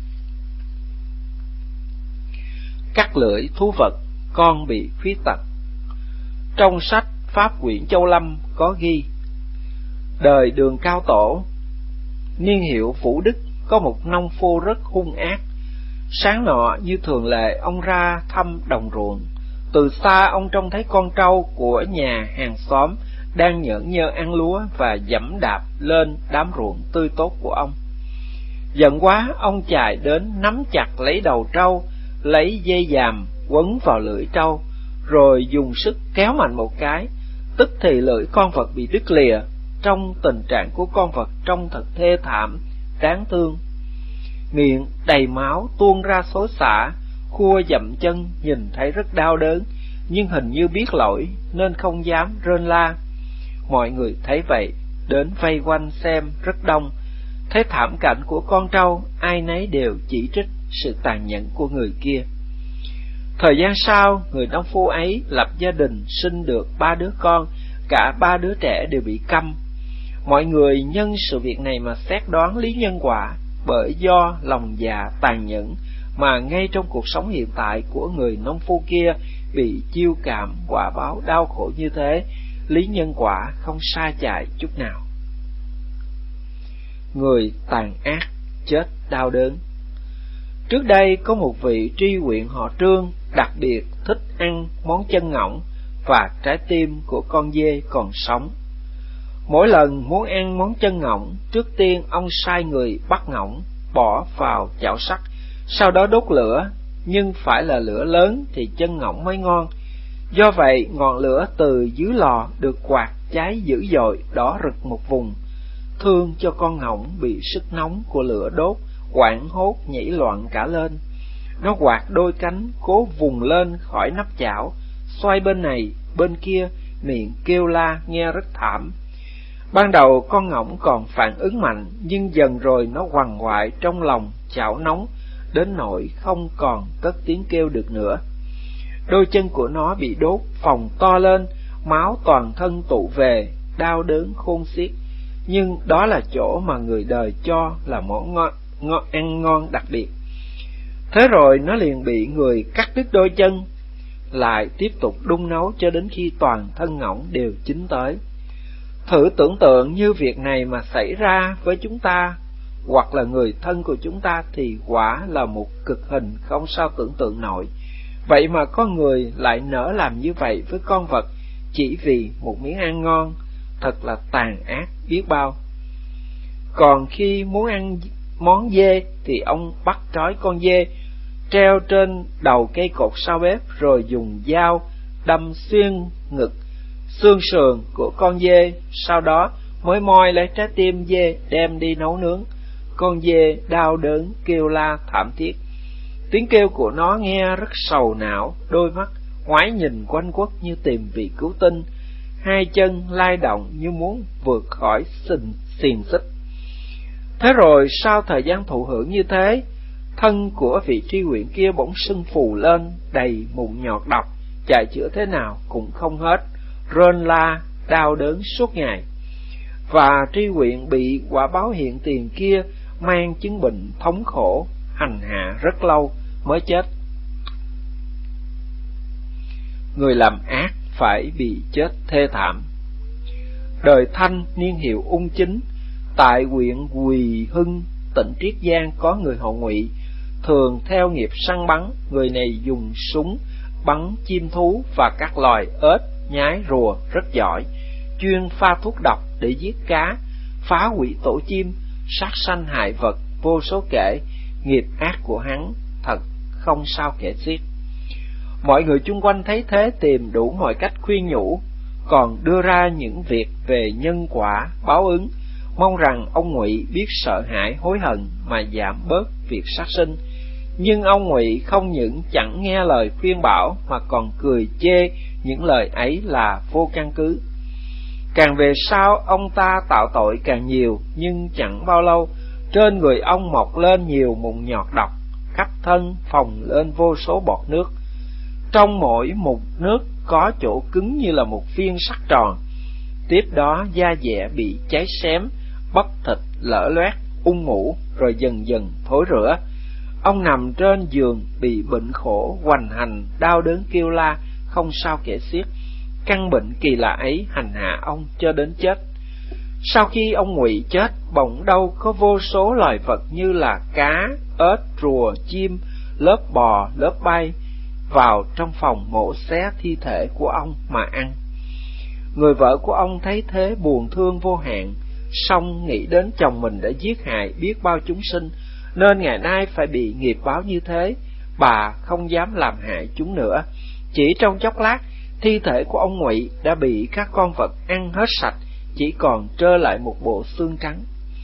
Cắt lưỡi thú vật, con bị khuyết tật. Trong sách Pháp Quyển Châu Lâm có ghi: đời Đường Cao Tổ, niên hiệu Vũ Đức, có một nông phu rất hung ác. Sáng nọ như thường lệ, ông ra thăm đồng ruộng. Từ xa ông trông thấy con trâu của nhà hàng xóm đang nhởn nhơ ăn lúa và giẫm đạp lên đám ruộng tươi tốt của ông. Giận quá, ông chạy đến nắm chặt lấy đầu trâu, lấy dây dàm quấn vào lưỡi trâu, rồi dùng sức kéo mạnh một cái. Tức thì lưỡi con vật bị đứt lìa. Trong tình trạng của con vật trông thật thê thảm, đáng thương. Miệng đầy máu tuôn ra xối xả, khua dậm chân nhìn thấy rất đau đớn, nhưng hình như biết lỗi nên không dám rên la. Mọi người thấy vậy đến vây quanh xem rất đông. Thấy thảm cảnh của con trâu, ai nấy đều chỉ trích sự tàn nhẫn của người kia. Thời gian sau, người nông phu ấy lập gia đình, sinh được ba đứa con, cả ba đứa trẻ đều bị câm. Mọi người nhân sự việc này mà xét đoán lý nhân quả, bởi do lòng dạ tàn nhẫn mà ngay trong cuộc sống hiện tại của người nông phu kia bị chiêu cảm quả báo đau khổ như thế, lý nhân quả không sai chạy chút nào. Người tàn ác chết đau đớn. Trước đây có một vị tri huyện họ Trương đặc biệt thích ăn món chân ngỗng và trái tim của con dê còn sống. Mỗi lần muốn ăn món chân ngỗng, trước tiên ông sai người bắt ngỗng bỏ vào chảo sắt, sau đó đốt lửa, nhưng phải là lửa lớn thì chân ngỗng mới ngon. Do vậy, ngọn lửa từ dưới lò được quạt cháy dữ dội, đỏ rực một vùng. Thương cho con ngỗng bị sức nóng của lửa đốt, hoảng hốt nhảy loạn cả lên. Nó quạt đôi cánh cố vùng lên khỏi nắp chảo, xoay bên này bên kia, miệng kêu la nghe rất thảm. Ban đầu con ngỗng còn phản ứng mạnh, nhưng dần rồi nó quằn quại trong lòng chảo nóng đến nỗi không còn cất tiếng kêu được nữa. Đôi chân của nó bị đốt phồng to lên, máu toàn thân tụ về, đau đớn khôn xiết. Nhưng đó là chỗ mà người đời cho là món ngon, ngon ăn ngon đặc biệt. Thế rồi nó liền bị người cắt đứt đôi chân, lại tiếp tục đun nấu cho đến khi toàn thân ngỗng đều chín tới. Thử tưởng tượng như việc này mà xảy ra với chúng ta, hoặc là người thân của chúng ta, thì quả là một cực hình không sao tưởng tượng nổi. Vậy mà có người lại nỡ làm như vậy với con vật chỉ vì một miếng ăn ngon, thật là tàn ác biết bao. Còn khi muốn ăn món dê thì ông bắt trói con dê, treo trên đầu cây cột sau bếp, rồi dùng dao đâm xuyên ngực, xương sườn của con dê, sau đó mới moi lấy trái tim dê đem đi nấu nướng. Con dê đau đớn kêu la thảm thiết. Tiếng kêu của nó nghe rất sầu não, đôi mắt ngoái nhìn quanh quất như tìm vị cứu tinh, hai chân lay động như muốn vượt khỏi xiềng xiềng xích. Thế rồi sau thời gian thụ hưởng như thế, thân của vị tri huyện kia bỗng sưng phù lên, đầy mụn nhọt độc, chạy chữa thế nào cũng không hết, rên la đau đớn suốt ngày. và tri huyện bị quả báo hiện tiền kia mang chứng bệnh thống khổ, hành hạ rất lâu mới chết. Người làm ác phải bị chết thê thảm. Đời Thanh niên hiệu Ung Chính, tại huyện Quỳ Hưng, tỉnh Triết Giang có người họ Ngụy, thường theo nghiệp săn bắn. Người này dùng súng bắn chim thú và các loài ếch, nhái, rùa rất giỏi, chuyên pha thuốc độc để giết cá, phá hủy tổ chim, sát sanh hại vật vô số kể. Nghiệp ác của hắn thật không sao kể xiết. Mọi người chung quanh thấy thế tìm đủ mọi cách khuyên nhủ, còn đưa ra những việc về nhân quả báo ứng, mong rằng ông Ngụy biết sợ hãi hối hận mà giảm bớt việc sát sinh. Nhưng ông Ngụy không những chẳng nghe lời khuyên bảo mà còn cười chê những lời ấy là vô căn cứ. Càng về sau ông ta tạo tội càng nhiều, nhưng chẳng bao lâu trên người ông mọc lên nhiều mụn nhọt độc, khắp thân phồng lên vô số bọt nước. Trong mỗi mụn nước có chỗ cứng như là một viên sắt tròn. Tiếp đó da dẻ bị cháy xém, bắp thịt lở loét, ung mủ, rồi dần dần thối rữa. Ông nằm trên giường bị bệnh khổ hoành hành, đau đớn kêu la không sao kể xiết. Căn bệnh kỳ lạ ấy hành hạ ông cho đến chết. Sau khi ông Ngụy chết, bỗng đâu có vô số loài vật như là cá, ếch, rùa, chim, lớp bò, lớp bay vào trong phòng mổ xé thi thể của ông mà ăn. Người vợ của ông thấy thế buồn thương vô hạn, song nghĩ đến chồng mình đã giết hại biết bao chúng sinh, nên ngày nay phải bị nghiệp báo như thế. Bà không dám làm hại chúng nữa. Chỉ trong chốc lát, thi thể của ông Ngụy đã bị các con vật ăn hết sạch, chỉ còn trơ lại một bộ xương trắng.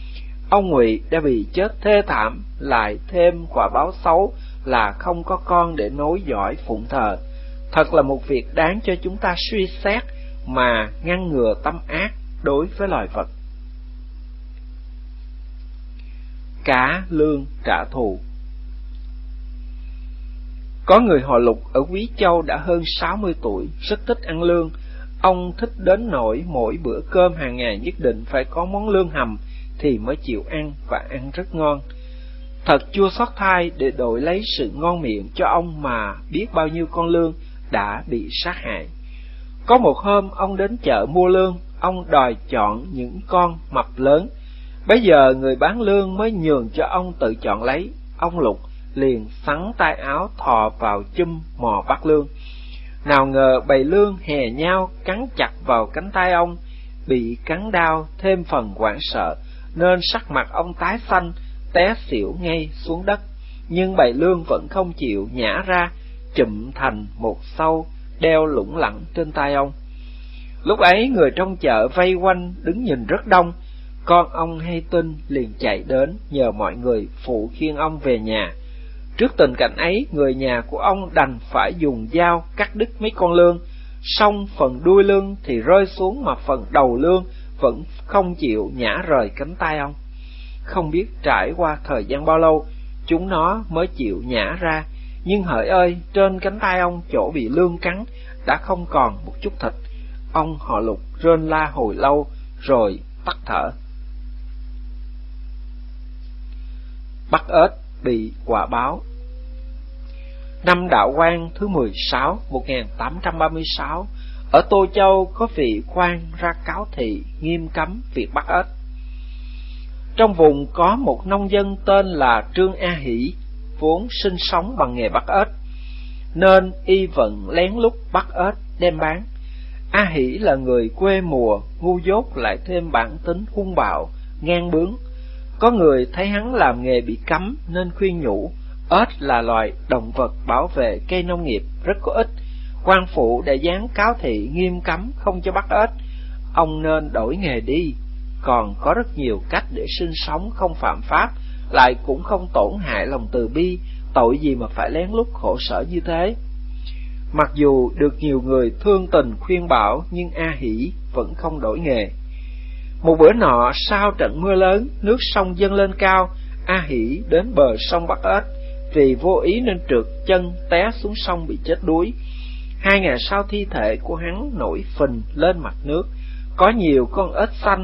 Ông Ngụy đã bị chết thê thảm, lại thêm quả báo xấu là không có con để nối dõi phụng thờ. Thật là một việc đáng cho chúng ta suy xét mà ngăn ngừa tâm ác đối với loài vật. Cá lương trả thù. Có người họ Lục ở Quý Châu đã hơn sáu mươi tuổi, rất thích ăn lương. Ông thích đến nỗi mỗi bữa cơm hàng ngày nhất định phải có món lương hầm thì mới chịu ăn, và ăn rất ngon. Thật chua xót thai, để đổi lấy sự ngon miệng cho ông mà biết bao nhiêu con lương đã bị sát hại. Có một hôm ông đến chợ mua lương, ông đòi chọn những con mập lớn. Bây giờ người bán lương mới nhường cho ông tự chọn lấy. Ông Lục liền xắn tay áo thò vào chum mò bắt lương. Nào ngờ bầy lương hè nhau cắn chặt vào cánh tay ông. Bị cắn đau thêm phần hoảng sợ, nên sắc mặt ông tái xanh, té xỉu ngay xuống đất. Nhưng bầy lương vẫn không chịu nhả ra, chụm thành một sâu đeo lủng lẳng trên tay ông. Lúc ấy người trong chợ vây quanh đứng nhìn rất đông. Con ông hay tin liền chạy đến nhờ mọi người phụ khiêng ông về nhà. Trước tình cảnh ấy, người nhà của ông đành phải dùng dao cắt đứt mấy con lương, song phần đuôi lương thì rơi xuống, mà phần đầu lương vẫn không chịu nhả rời cánh tay ông. Không biết trải qua thời gian bao lâu, chúng nó mới chịu nhả ra. Nhưng hỡi ơi, trên cánh tay ông chỗ bị lương cắn đã không còn một chút thịt. Ông họ Lục rên la hồi lâu rồi tắt thở. Bắt ếch bị quả báo. Năm Đạo Quan thứ mười sáu, một nghìn tám trăm ba mươi sáu, ở Tô Châu có vị quan ra cáo thị nghiêm cấm việc bắt ếch. Trong vùng có một nông dân tên là Trương A Hỷ, vốn sinh sống bằng nghề bắt ếch, nên y vẫn lén lút bắt ếch đem bán. A Hỷ là người quê mùa, ngu dốt, lại thêm bản tính hung bạo, ngang bướng. Có người thấy hắn làm nghề bị cấm nên khuyên nhủ, ếch là loài động vật bảo vệ cây nông nghiệp rất có ích. Quan phủ đã dán cáo thị nghiêm cấm không cho bắt ếch, ông nên đổi nghề đi. Còn có rất nhiều cách để sinh sống không phạm pháp, lại cũng không tổn hại lòng từ bi. Tội gì mà phải lén lút khổ sở như thế. Mặc dù được nhiều người thương tình khuyên bảo, nhưng A Hỷ vẫn không đổi nghề. Một bữa nọ, sau trận mưa lớn, nước sông dâng lên cao, A Hỷ đến bờ sông bắt ếch. Vì vô ý nên trượt chân té xuống sông bị chết đuối. Hai ngày sau thi thể của hắn nổi phình lên mặt nước. Có nhiều con ếch xanh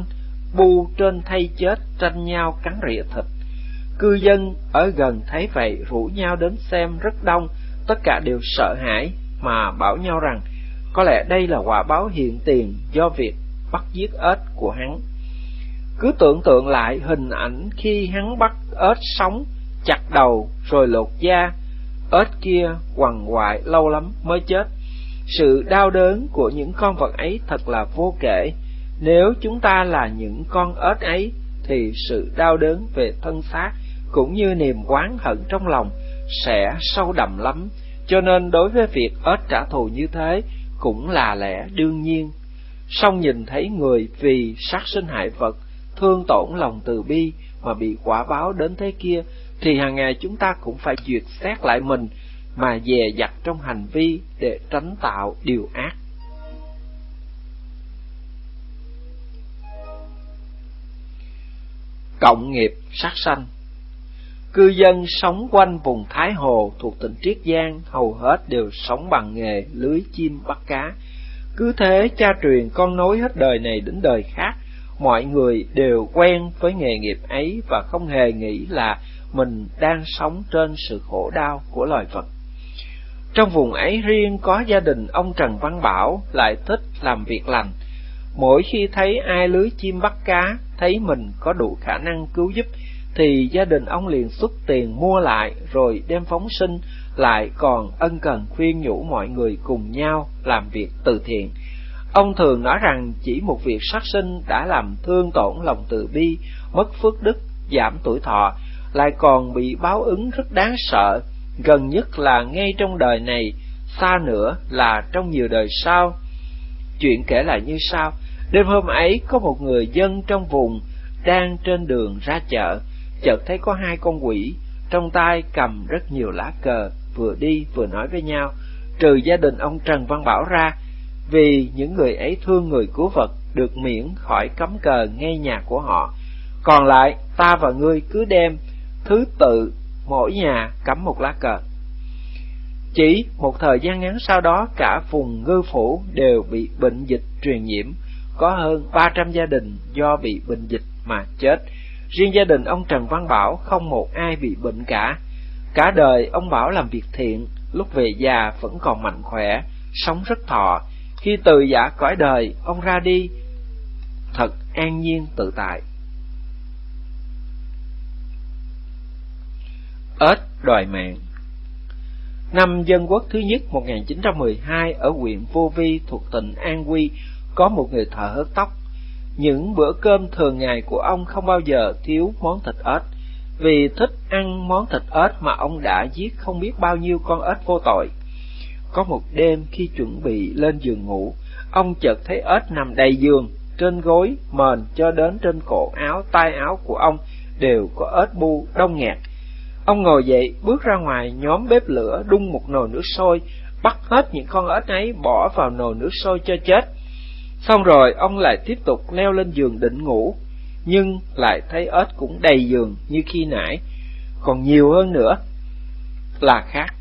bu trên thây chết tranh nhau cắn rỉa thịt. Cư dân ở gần thấy vậy rủ nhau đến xem rất đông, tất cả đều sợ hãi mà bảo nhau rằng có lẽ đây là quả báo hiện tiền do việc bắt giết ếch của hắn. Cứ tưởng tượng lại hình ảnh khi hắn bắt ếch sống, chặt đầu rồi lột da, ếch kia quằn quại lâu lắm mới chết. Sự đau đớn của những con vật ấy thật là vô kể. Nếu chúng ta là những con ếch ấy thì sự đau đớn về thân xác cũng như niềm oán hận trong lòng sẽ sâu đậm lắm. Cho nên đối với việc ếch trả thù như thế cũng là lẽ đương nhiên. Song nhìn thấy người vì sát sinh hại vật, thương tổn lòng từ bi mà bị quả báo đến thế kia, thì hàng ngày chúng ta cũng phải duyệt xét lại mình mà dè dặt trong hành vi để tránh tạo điều ác. Cộng nghiệp sát sanh. Cư dân sống quanh vùng Thái Hồ thuộc tỉnh Triết Giang hầu hết đều sống bằng nghề lưới chim bắt cá. Cứ thế cha truyền con nối hết đời này đến đời khác. Mọi người đều quen với nghề nghiệp ấy và không hề nghĩ là mình đang sống trên sự khổ đau của loài vật. Trong vùng ấy riêng có gia đình ông Trần Văn Bảo lại thích làm việc lành. Mỗi khi thấy ai lưới chim bắt cá, thấy mình có đủ khả năng cứu giúp, thì gia đình ông liền xuất tiền mua lại rồi đem phóng sinh, lại còn ân cần khuyên nhủ mọi người cùng nhau làm việc từ thiện. Ông thường nói rằng chỉ một việc sát sinh đã làm thương tổn lòng từ bi, mất phước đức, giảm tuổi thọ, lại còn bị báo ứng rất đáng sợ, gần nhất là ngay trong đời này, xa nữa là trong nhiều đời sau. Chuyện kể lại như sau: đêm hôm ấy có một người dân trong vùng đang trên đường ra chợ, chợt thấy có hai con quỷ trong tay cầm rất nhiều lá cờ, vừa đi vừa nói với nhau, trừ gia đình ông Trần Văn Bảo ra, vì những người ấy thương người cứu vật, được miễn khỏi cắm cờ ngay nhà của họ. Còn lại ta và ngươi cứ đem thứ tự mỗi nhà cắm một lá cờ. Chỉ một thời gian ngắn sau đó, cả vùng Ngư Phủ đều bị bệnh dịch truyền nhiễm, có hơn ba trăm gia đình do bị bệnh dịch mà chết. Riêng gia đình ông Trần Văn Bảo không một ai bị bệnh cả. Cả đời ông Bảo làm việc thiện, lúc về già vẫn còn mạnh khỏe, sống rất thọ. Khi từ giã cõi đời, ông ra đi thật an nhiên tự tại. Ếch đòi mạng. Năm Dân Quốc thứ nhất một nghìn chín trăm mười hai, ở huyện Vô Vi thuộc tỉnh An Huy, có một người thợ hớt tóc. Những bữa cơm thường ngày của ông không bao giờ thiếu món thịt ếch. Vì thích ăn món thịt ếch mà ông đã giết không biết bao nhiêu con ếch vô tội. Có một đêm khi chuẩn bị lên giường ngủ, ông chợt thấy ếch nằm đầy giường, trên gối, mền cho đến trên cổ áo, tay áo của ông đều có ếch bu đông nghẹt. Ông ngồi dậy, bước ra ngoài nhóm bếp lửa, đun một nồi nước sôi, bắt hết những con ếch ấy bỏ vào nồi nước sôi cho chết. Xong rồi ông lại tiếp tục leo lên giường định ngủ, nhưng lại thấy ếch cũng đầy giường như khi nãy, còn nhiều hơn nữa là khác.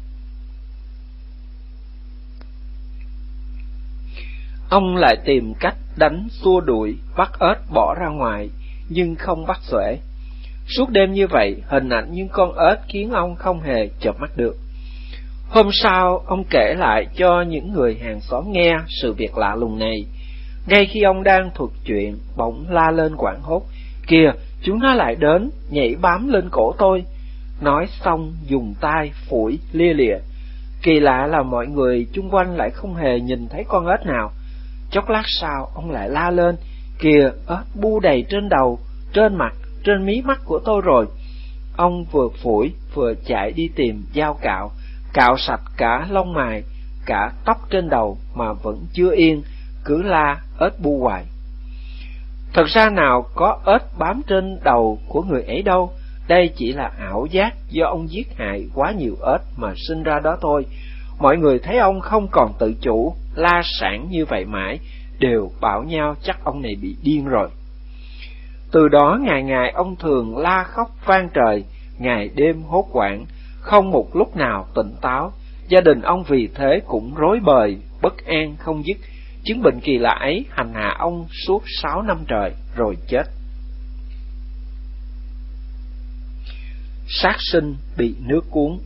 Ông lại tìm cách đánh xua đuổi, bắt ếch bỏ ra ngoài, nhưng không bắt xuể. Suốt đêm như vậy, hình ảnh những con ếch khiến ông không hề chợp mắt được. Hôm sau, ông kể lại cho những người hàng xóm nghe sự việc lạ lùng này. Ngay khi ông đang thuật chuyện, bỗng la lên hoảng hốt: "Kìa, chúng nó lại đến, nhảy bám lên cổ tôi!" Nói xong dùng tay phủi lia lịa. Kỳ lạ là mọi người chung quanh lại không hề nhìn thấy con ếch nào. Chốc lát sau, ông lại la lên: "Kìa, ếch bu đầy trên đầu, trên mặt, trên mí mắt của tôi rồi!" Ông vừa phủi vừa chạy đi tìm dao cạo, cạo sạch cả lông mày, cả tóc trên đầu mà vẫn chưa yên, cứ la ếch bu hoài. Thật ra nào có ếch bám trên đầu của người ấy đâu, đây chỉ là ảo giác do ông giết hại quá nhiều ếch mà sinh ra đó thôi. Mọi người thấy ông không còn tự chủ, la sảng như vậy mãi, đều bảo nhau chắc ông này bị điên rồi. Từ đó ngày ngày ông thường la khóc vang trời, ngày đêm hốt hoảng, không một lúc nào tỉnh táo. Gia đình ông vì thế cũng rối bời, bất an không dứt. Chứng bệnh kỳ lạ ấy hành hạ ông suốt sáu năm trời rồi chết. sát sinh bị nước cuốn.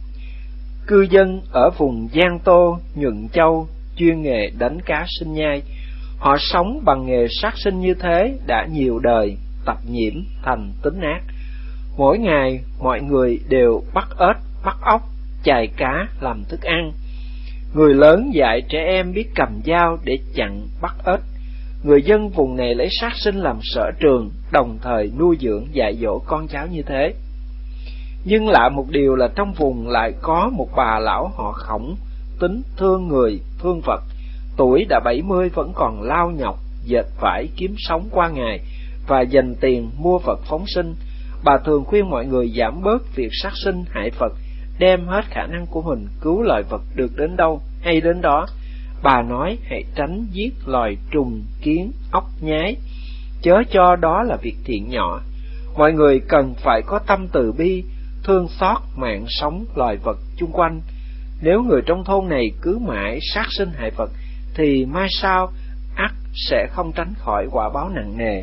Cư dân ở vùng Giang Tô, Nhuận Châu chuyên nghề đánh cá sinh nhai. Họ sống bằng nghề sát sinh như thế đã nhiều đời, tập nhiễm thành tính ác. Mỗi ngày mọi người đều bắt ếch, bắt ốc, chài cá làm thức ăn. Người lớn dạy trẻ em biết cầm dao để chặn bắt ếch. Người dân vùng này lấy sát sinh làm sở trường, đồng thời nuôi dưỡng dạy dỗ con cháu như thế. Nhưng lạ một điều là trong vùng lại có một bà lão họ Khổng, tính thương người, thương vật. Tuổi đã bảy mươi vẫn còn lao nhọc, dệt vải kiếm sống qua ngày và dành tiền mua vật phóng sinh. Bà thường khuyên mọi người giảm bớt việc sát sinh hại vật, đem hết khả năng của mình cứu loài vật được đến đâu hay đến đó. Bà nói hãy tránh giết loài trùng, kiến, ốc, nhái, chớ cho đó là việc thiện nhỏ. Mọi người cần phải có tâm từ bi, thương xót mạng sống loài vật chung quanh. Nếu người trong thôn này cứ mãi sát sinh hại vật, thì mai sau ắt sẽ không tránh khỏi quả báo nặng nề.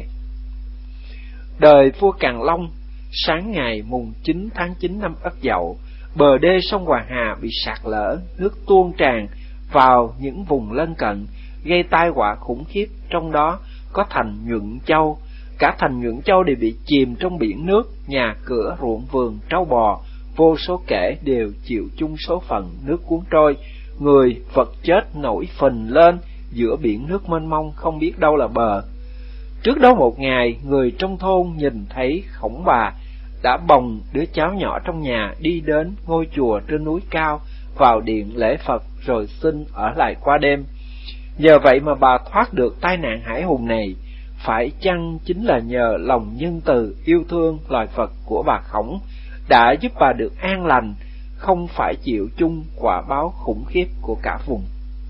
Đời vua Càn Long, sáng ngày mùng chín tháng chín năm Ất Dậu, bờ đê sông Hoàng Hà bị sạt lở, nước tuôn tràn vào những vùng lân cận, gây tai họa khủng khiếp. Trong đó có thành Nhuận Châu. Cả thành Nhuận Châu đều bị chìm trong biển nước, nhà cửa, ruộng vườn, trâu bò, vô số kể đều chịu chung số phận nước cuốn trôi. Người, vật chết nổi phình lên giữa biển nước mênh mông không biết đâu là bờ. Trước đó một ngày, người trong thôn nhìn thấy Khổng bà đã bồng đứa cháu nhỏ trong nhà đi đến ngôi chùa trên núi cao, vào điện lễ Phật rồi xin ở lại qua đêm. Nhờ vậy mà bà thoát được tai nạn hải hùng này. Phải chăng chính là nhờ lòng nhân từ, yêu thương loài vật của bà Khổng đã giúp bà được an lành, không phải chịu chung quả báo khủng khiếp của cả vùng.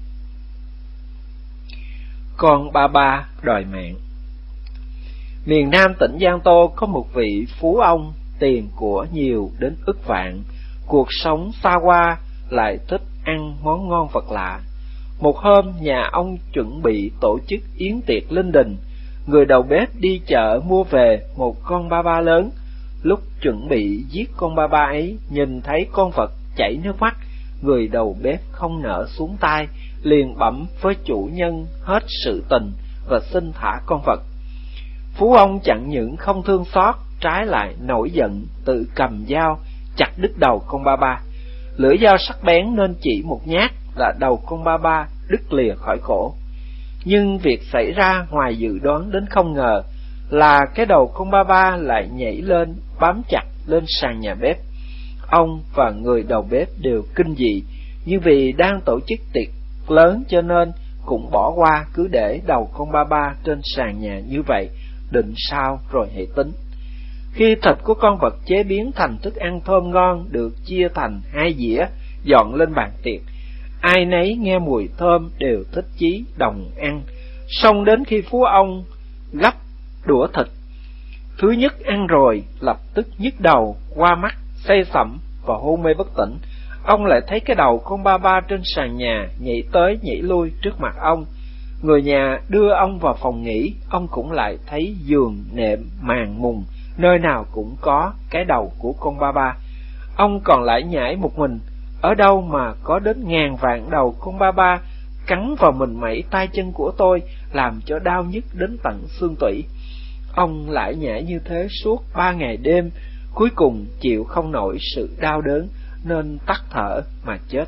Con ba ba đòi mạng. Miền Nam tỉnh Giang Tô có một vị phú ông, tiền của nhiều đến ức vạn, cuộc sống xa hoa, lại thích ăn món ngon vật lạ. Một hôm, nhà ông chuẩn bị tổ chức yến tiệc linh đình. Người đầu bếp đi chợ mua về một con ba ba lớn. Lúc chuẩn bị giết con ba ba ấy, nhìn thấy con vật chảy nước mắt, người đầu bếp không nỡ xuống tay, liền bẩm với chủ nhân hết sự tình và xin thả con vật. Phú ông chẳng những không thương xót, trái lại nổi giận, tự cầm dao chặt đứt đầu con ba ba. Lưỡi dao sắc bén nên chỉ một nhát là đầu con ba ba đứt lìa khỏi cổ. Nhưng việc xảy ra ngoài dự đoán đến không ngờ là cái đầu con ba ba lại nhảy lên bám chặt lên sàn nhà bếp. Ông và người đầu bếp đều kinh dị, nhưng vì đang tổ chức tiệc lớn cho nên cũng bỏ qua, cứ để đầu con ba ba trên sàn nhà như vậy, định sao rồi hãy tính. Khi thịt của con vật chế biến thành thức ăn thơm ngon được chia thành hai dĩa dọn lên bàn tiệc, ai nấy nghe mùi thơm đều thích chí đồng ăn. Xong đến khi phú ông gắp đũa thịt thứ nhất ăn rồi, lập tức nhức đầu, qua mắt, say sẩm và hôn mê bất tỉnh. Ông lại thấy cái đầu con ba ba trên sàn nhà nhảy tới nhảy lui trước mặt ông. Người nhà đưa ông vào phòng nghỉ, ông cũng lại thấy giường nệm màn mùng, nơi nào cũng có cái đầu của con ba ba. Ông còn lại nhảy một mình, ở đâu mà có đến ngàn vạn đầu con ba ba cắn vào mình mẩy tay chân của tôi, làm cho đau nhức đến tận xương tủy. Ông lại nhảy như thế suốt ba ngày đêm, cuối cùng chịu không nổi sự đau đớn nên tắt thở mà chết.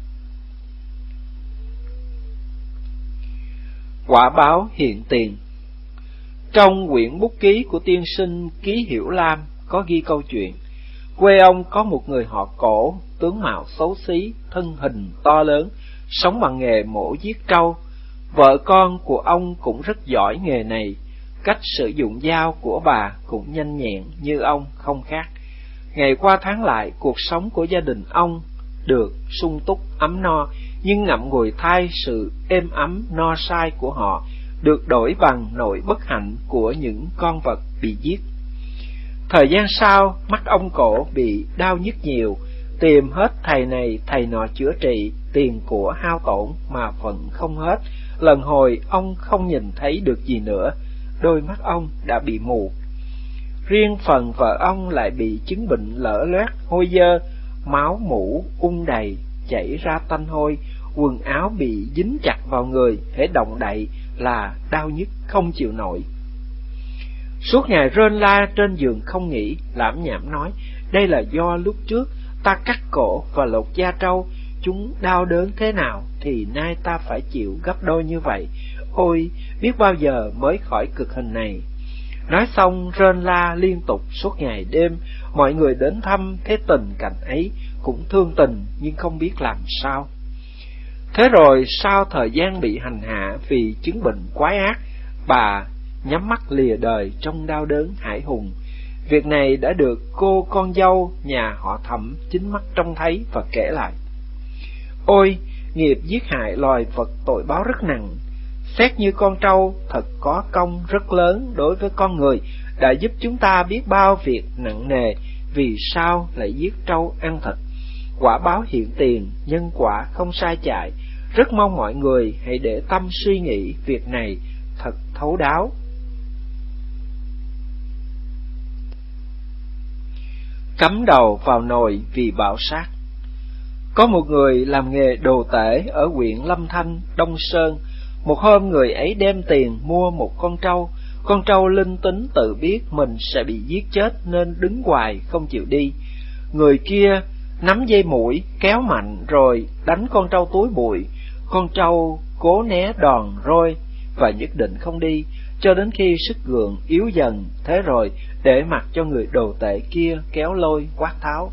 Quả báo hiện tiền. Trong quyển bút ký của tiên sinh Ký Hiểu Lam có ghi câu chuyện quê ông có một người họ Cổ, tướng mạo xấu xí, thân hình to lớn, sống bằng nghề mổ giết trâu. Vợ con của ông cũng rất giỏi nghề này, cách sử dụng dao của bà cũng nhanh nhẹn như ông không khác. Ngày qua tháng lại, cuộc sống của gia đình ông được sung túc ấm no, nhưng ngậm ngùi thay sự êm ấm no say của họ được đổi bằng nỗi bất hạnh của những con vật bị giết. Thời gian sau, mắt ông Cổ bị đau nhức nhiều, tìm hết thầy này thầy nọ chữa trị, tiền của hao tổn mà vẫn không hết. Lần hồi ông không nhìn thấy được gì nữa, đôi mắt ông đã bị mù. Riêng phần vợ ông lại bị chứng bệnh lở loét, hôi dơ, máu mủ ung đầy, chảy ra tanh hôi, quần áo bị dính chặt vào người, hễ động đậy là đau nhức không chịu nổi. Suốt ngày rên la trên giường không nghỉ, lảm nhảm nói, đây là do lúc trước ta cắt cổ và lột da trâu, chúng đau đớn thế nào thì nay ta phải chịu gấp đôi như vậy. Ôi, biết bao giờ mới khỏi cực hình này. Nói xong rên la liên tục suốt ngày đêm. Mọi người đến thăm thấy tình cảnh ấy cũng thương tình nhưng không biết làm sao. Thế rồi sau thời gian bị hành hạ vì chứng bệnh quái ác, bà nhắm mắt lìa đời trong đau đớn hãi hùng. Việc này đã được cô con dâu nhà họ Thẩm chính mắt trông thấy và kể lại. Ôi, nghiệp giết hại loài vật tội báo rất nặng. Xét như con trâu thật có công rất lớn đối với con người, đã giúp chúng ta biết bao việc nặng nề. Vì sao lại giết trâu ăn thịt? Quả báo hiện tiền, nhân quả không sai chạy. Rất mong mọi người hãy để tâm suy nghĩ việc này thật thấu đáo. Cắm đầu vào nồi vì bạo sát. Có một người làm nghề đồ tể ở huyện Lâm Thanh, Đông Sơn. Một hôm người ấy đem tiền mua một con trâu. Con trâu linh tính tự biết mình sẽ bị giết chết nên đứng hoài không chịu đi. Người kia nắm dây mũi kéo mạnh rồi đánh con trâu túi bụi. Con trâu cố né đòn roi và nhất định không đi, cho đến khi sức gượng yếu dần. Thế rồi để mặc cho người đồ tể kia kéo lôi quát tháo.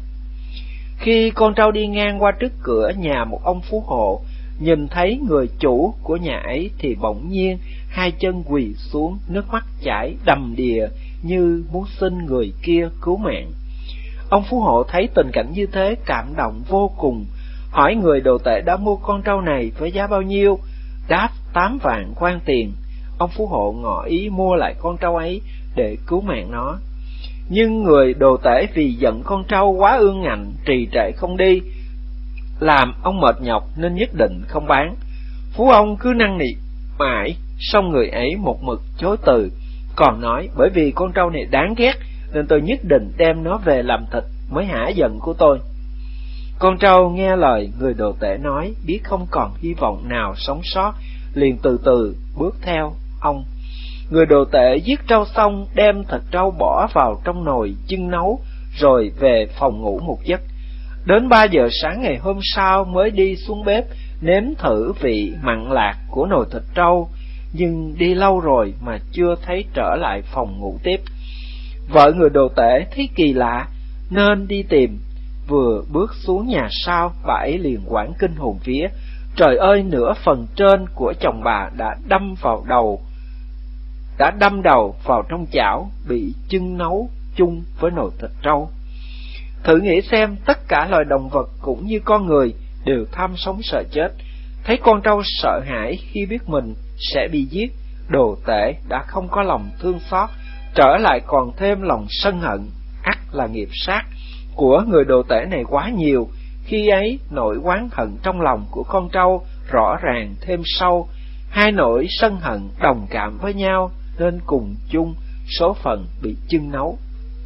Khi con trâu đi ngang qua trước cửa nhà một ông phú hộ, nhìn thấy người chủ của nhà ấy thì bỗng nhiên hai chân quỳ xuống, nước mắt chảy đầm đìa như muốn xin người kia cứu mạng. Ông phú hộ thấy tình cảnh như thế cảm động vô cùng, hỏi người đồ tể đã mua con trâu này với giá bao nhiêu. Đáp tám vạn quan tiền. Ông phú hộ ngỏ ý mua lại con trâu ấy để cứu mạng nó. Nhưng người đồ tể vì giận con trâu quá ương ngạnh, trì trệ không đi, làm ông mệt nhọc nên nhất định không bán. Phú ông cứ năn nỉ mãi, xong người ấy một mực chối từ, còn nói bởi vì con trâu này đáng ghét nên tôi nhất định đem nó về làm thịt mới hả giận của tôi. Con trâu nghe lời người đồ tể nói, biết không còn hy vọng nào sống sót, liền từ từ bước theo ông. Người đồ tể giết trâu xong đem thịt trâu bỏ vào trong nồi chưng nấu, rồi về phòng ngủ một giấc. Đến ba giờ sáng ngày hôm sau mới đi xuống bếp nếm thử vị mặn lạc của nồi thịt trâu, nhưng đi lâu rồi mà chưa thấy trở lại phòng ngủ tiếp. Vợ người đồ tể thấy kỳ lạ nên đi tìm. Vừa bước xuống nhà sau, bà ấy liền hoảng kinh hồn vía. Trời ơi, nửa phần trên của chồng bà đã đâm vào đầu, đã đâm đầu vào trong chảo bị chưng nấu chung với nồi thịt trâu. Thử nghĩ xem, tất cả loài động vật cũng như con người đều tham sống sợ chết. Thấy con trâu sợ hãi khi biết mình sẽ bị giết, đồ tể đã không có lòng thương xót, trở lại còn thêm lòng sân hận. Ắt là nghiệp sát của người đồ tể này quá nhiều. Khi ấy nỗi oán hận trong lòng của con trâu rõ ràng thêm sâu. Hai nỗi sân hận đồng cảm với nhau nên cùng chung số phận bị chưng nấu.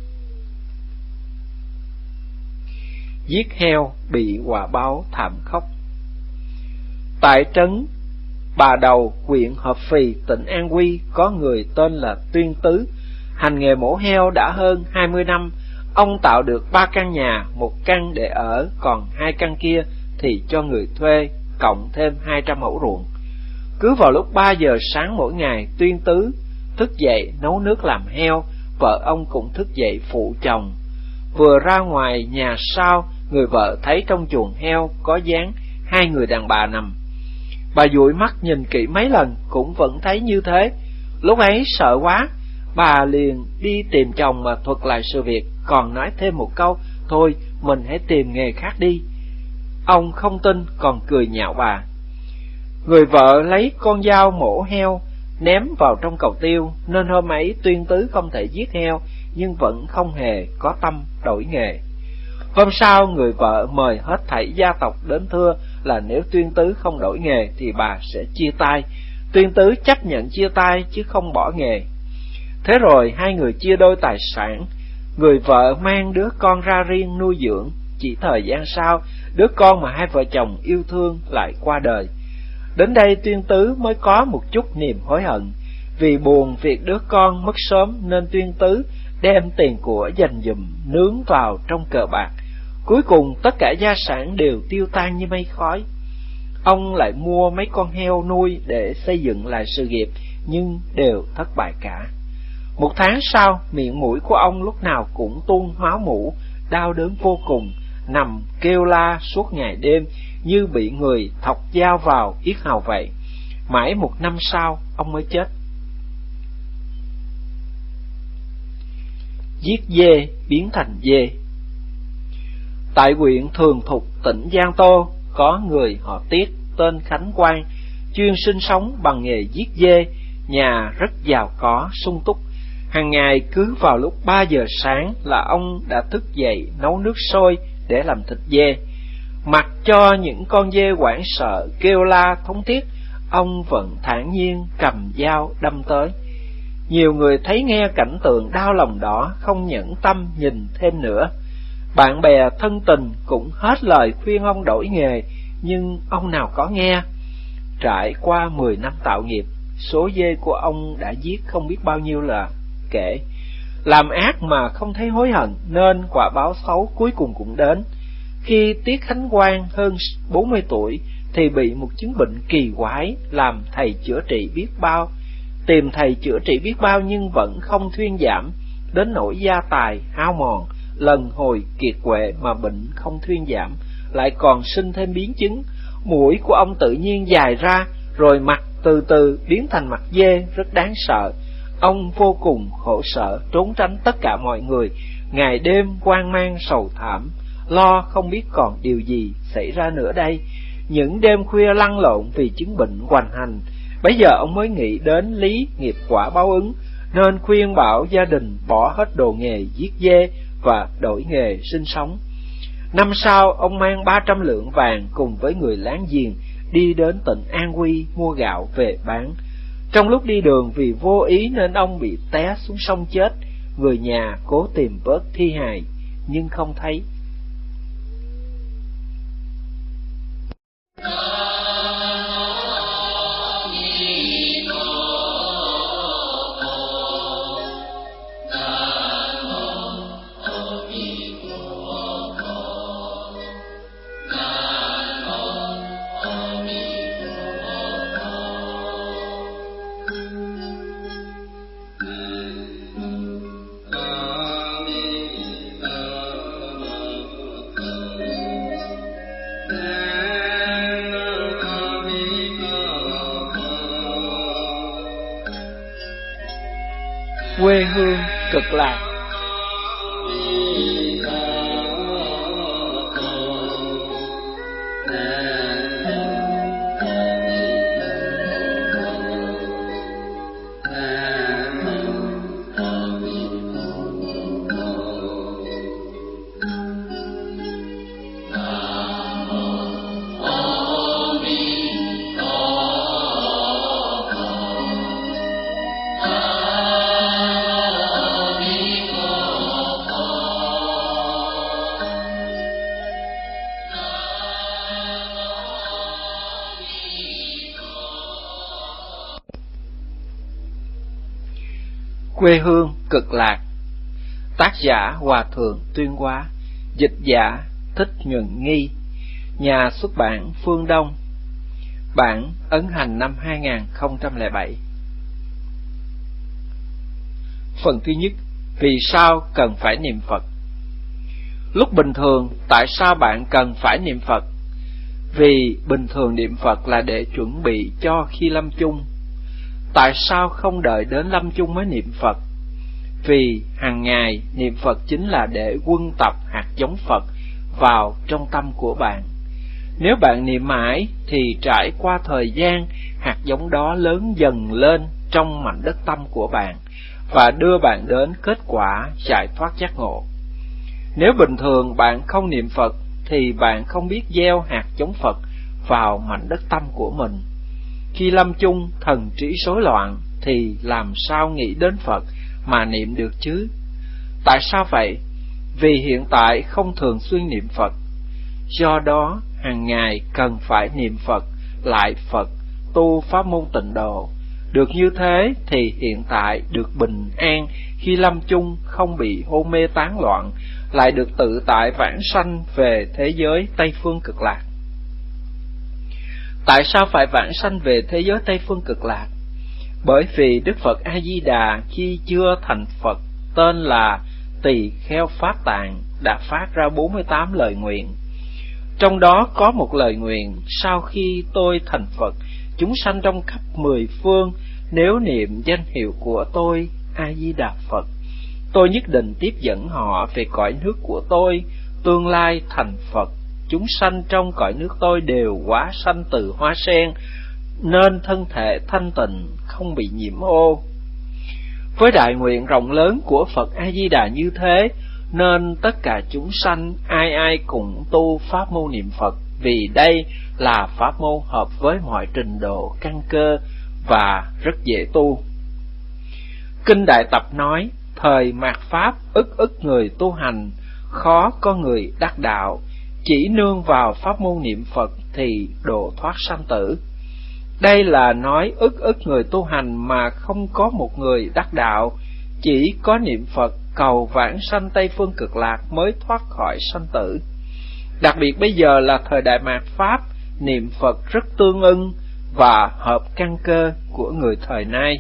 Giết heo bị quả báo thảm khốc. Tại trấn Bà Đầu, huyện Hợp Phì, tỉnh An Huy, có người tên là Tuyên Tứ. Hành nghề mổ heo đã hơn hai mươi năm. Ông tạo được ba căn nhà, một căn để ở, còn hai căn kia thì cho người thuê, cộng thêm hai trăm mẫu ruộng. Cứ vào lúc ba giờ sáng mỗi ngày, Tuyên Tứ thức dậy nấu nước làm heo, vợ ông cũng thức dậy phụ chồng. Vừa ra ngoài nhà sau, người vợ thấy trong chuồng heo có dáng hai người đàn bà nằm. Bà dụi mắt nhìn kỹ mấy lần cũng vẫn thấy như thế. Lúc ấy sợ quá, bà liền đi tìm chồng mà thuật lại sự việc, còn nói thêm một câu, thôi mình hãy tìm nghề khác đi. Ông không tin còn cười nhạo bà. Người vợ lấy con dao mổ heo ném vào trong cầu tiêu, nên hôm ấy Tuyên Tứ không thể giết heo, nhưng vẫn không hề có tâm đổi nghề. Hôm sau người vợ mời hết thảy gia tộc đến thưa là nếu Tuyên Tứ không đổi nghề thì bà sẽ chia tay. Tuyên Tứ chấp nhận chia tay chứ không bỏ nghề. Thế rồi hai người chia đôi tài sản. Người vợ mang đứa con ra riêng nuôi dưỡng. Chỉ thời gian sau, đứa con mà hai vợ chồng yêu thương lại qua đời. Đến đây Tuyên Tứ mới có một chút niềm hối hận. Vì buồn việc đứa con mất sớm nên Tuyên Tứ đem tiền của dành dụm nướng vào trong cờ bạc. Cuối cùng tất cả gia sản đều tiêu tan như mây khói. Ông lại mua mấy con heo nuôi để xây dựng lại sự nghiệp, nhưng đều thất bại cả. Một tháng sau, miệng mũi của ông lúc nào cũng tuôn máu mủ, đau đớn vô cùng, nằm kêu la suốt ngày đêm như bị người thọc dao vào yết hầu vậy. Mãi một năm sau, ông mới chết. Giết dê biến thành dê. Tại huyện Thường Thục, tỉnh Giang Tô, có người họ Tiết tên Khánh Quang, chuyên sinh sống bằng nghề giết dê, nhà rất giàu có, sung túc. Hàng ngày cứ vào lúc ba giờ sáng là ông đã thức dậy nấu nước sôi để làm thịt dê. Mặc cho những con dê hoảng sợ kêu la thống thiết, ông vẫn thản nhiên cầm dao đâm tới. Nhiều người thấy nghe cảnh tượng đau lòng đó không nhẫn tâm nhìn thêm nữa. Bạn bè thân tình cũng hết lời khuyên ông đổi nghề, nhưng ông nào có nghe. Trải qua mười năm tạo nghiệp, số dê của ông đã giết không biết bao nhiêu là kể. Làm ác mà không thấy hối hận, nên quả báo xấu cuối cùng cũng đến. Khi Tiết Khánh Quang hơn bốn mươi tuổi thì bị một chứng bệnh kỳ quái, làm thầy chữa trị biết bao. Tìm thầy chữa trị biết bao nhưng vẫn không thuyên giảm, đến nỗi gia tài hao mòn, lần hồi kiệt quệ mà bệnh không thuyên giảm, lại còn sinh thêm biến chứng. Mũi của ông tự nhiên dài ra, rồi mặt từ từ biến thành mặt dê, rất đáng sợ. Ông vô cùng khổ sở, trốn tránh tất cả mọi người, ngày đêm hoang mang sầu thảm, lo không biết còn điều gì xảy ra nữa đây. Những đêm khuya lăn lộn vì chứng bệnh hoành hành. Bây giờ ông mới nghĩ đến lý nghiệp quả báo ứng, nên khuyên bảo gia đình bỏ hết đồ nghề giết dê và đổi nghề sinh sống. Năm sau, ông mang ba trăm lượng vàng cùng với người láng giềng đi đến tỉnh An Huy mua gạo về bán. Trong lúc đi đường vì vô ý nên ông bị té xuống sông chết. Người nhà cố tìm vớt thi hài nhưng không thấy. Quê hương Cực Lạc. Quê hương Cực Lạc. Tác giả Hòa Thượng Tuyên Hóa. Dịch giả Thích Nhuận Nghi. Nhà xuất bản Phương Đông. Bản ấn hành năm hai nghìn không trăm lẻ bảy. Phần thứ nhất, vì sao cần phải niệm Phật? Lúc bình thường, tại sao bạn cần phải niệm Phật? Vì bình thường niệm Phật là để chuẩn bị cho khi lâm chung. Tại sao không đợi đến lâm chung mới niệm Phật? Vì hàng ngày niệm Phật chính là để quân tập hạt giống Phật vào trong tâm của bạn. Nếu bạn niệm mãi thì trải qua thời gian, hạt giống đó lớn dần lên trong mảnh đất tâm của bạn và đưa bạn đến kết quả giải thoát giác ngộ. Nếu bình thường bạn không niệm Phật thì bạn không biết gieo hạt giống Phật vào mảnh đất tâm của mình. Khi lâm chung thần trí rối loạn thì làm sao nghĩ đến Phật mà niệm được chứ? Tại sao vậy? Vì hiện tại không thường xuyên niệm Phật. Do đó, hàng ngày cần phải niệm Phật, lại Phật, tu pháp môn tịnh độ. Được như thế thì hiện tại được bình an khi lâm chung, không bị hôn mê tán loạn, lại được tự tại vãng sanh về thế giới Tây Phương Cực Lạc. Tại sao phải vãng sanh về thế giới Tây Phương Cực Lạc? Bởi vì Đức Phật A-di-đà khi chưa thành Phật, tên là Tỳ Kheo Pháp Tạng, đã phát ra bốn mươi tám lời nguyện. Trong đó có một lời nguyện: sau khi tôi thành Phật, chúng sanh trong khắp mười phương nếu niệm danh hiệu của tôi A-di-đà Phật, tôi nhất định tiếp dẫn họ về cõi nước của tôi. Tương lai thành Phật, chúng sanh trong cõi nước tôi đều hóa sanh từ hoa sen, nên thân thể thanh tịnh, không bị nhiễm ô. Với đại nguyện rộng lớn của Phật A-di-đà như thế, nên tất cả chúng sanh ai ai cũng tu pháp môn niệm Phật, vì đây là pháp môn hợp với mọi trình độ căn cơ và rất dễ tu. Kinh Đại Tập nói: thời mạt pháp ức ức người tu hành, khó có người đắc đạo, chỉ nương vào pháp môn niệm Phật thì độ thoát sanh tử. Đây là nói ức ức người tu hành mà không có một người đắc đạo, chỉ có niệm Phật cầu vãng sanh Tây Phương Cực Lạc mới thoát khỏi sanh tử. Đặc biệt bây giờ là thời đại mạt pháp, niệm Phật rất tương ưng và hợp căn cơ của người thời nay.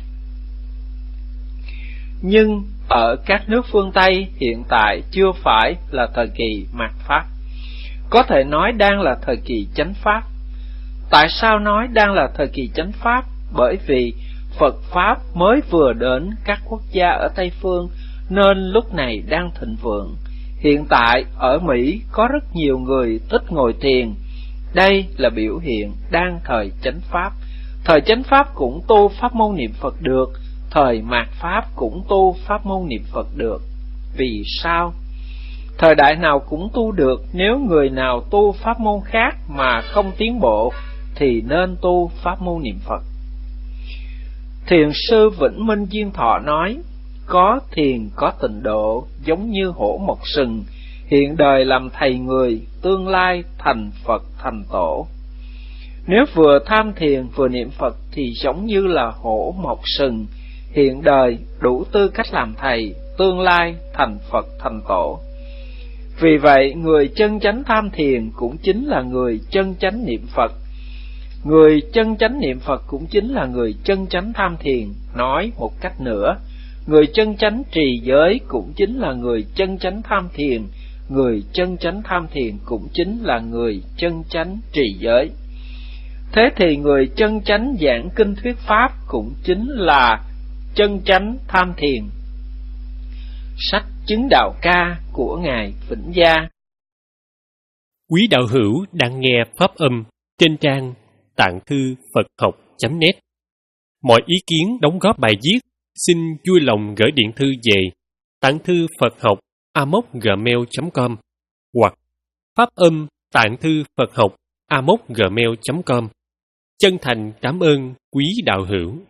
Nhưng ở các nước phương Tây hiện tại chưa phải là thời kỳ mạt pháp, có thể nói đang là thời kỳ chánh pháp. Tại sao nói đang là thời kỳ chánh pháp? Bởi vì Phật Pháp mới vừa đến các quốc gia ở Tây Phương, nên lúc này đang thịnh vượng. Hiện tại ở Mỹ có rất nhiều người thích ngồi thiền. Đây là biểu hiện đang thời chánh pháp. Thời chánh pháp cũng tu pháp môn niệm Phật được, thời mạt pháp cũng tu pháp môn niệm Phật được. Vì sao? Thời đại nào cũng tu được, nếu người nào tu pháp môn khác mà không tiến bộ thì nên tu pháp môn niệm Phật. Thiền sư Vĩnh Minh Diên Thọ nói: có thiền có tịnh độ, giống như hổ mọc sừng, hiện đời làm thầy người, tương lai thành Phật thành tổ. Nếu vừa tham thiền vừa niệm Phật thì giống như là hổ mọc sừng, hiện đời đủ tư cách làm thầy, tương lai thành Phật thành tổ. Vì vậy, người chân chánh tham thiền cũng chính là người chân chánh niệm Phật. Người chân chánh niệm Phật cũng chính là người chân chánh tham thiền. Nói một cách nữa, người chân chánh trì giới cũng chính là người chân chánh tham thiền. Người chân chánh tham thiền cũng chính là người chân chánh trì giới. Thế thì người chân chánh giảng kinh thuyết pháp cũng chính là chân chánh tham thiền. Sách Chứng Đạo Ca của Ngài Vĩnh Gia. Quý đạo hữu đang nghe pháp âm trên trang tạng thư Phật học chấm net. Mọi ý kiến đóng góp bài viết xin vui lòng gửi điện thư về tạng thư Phật học a m o c gmail chấm com hoặc pháp âm tạng thư Phật học a m o c gmail chấm com. Chân thành cảm ơn quý đạo hữu.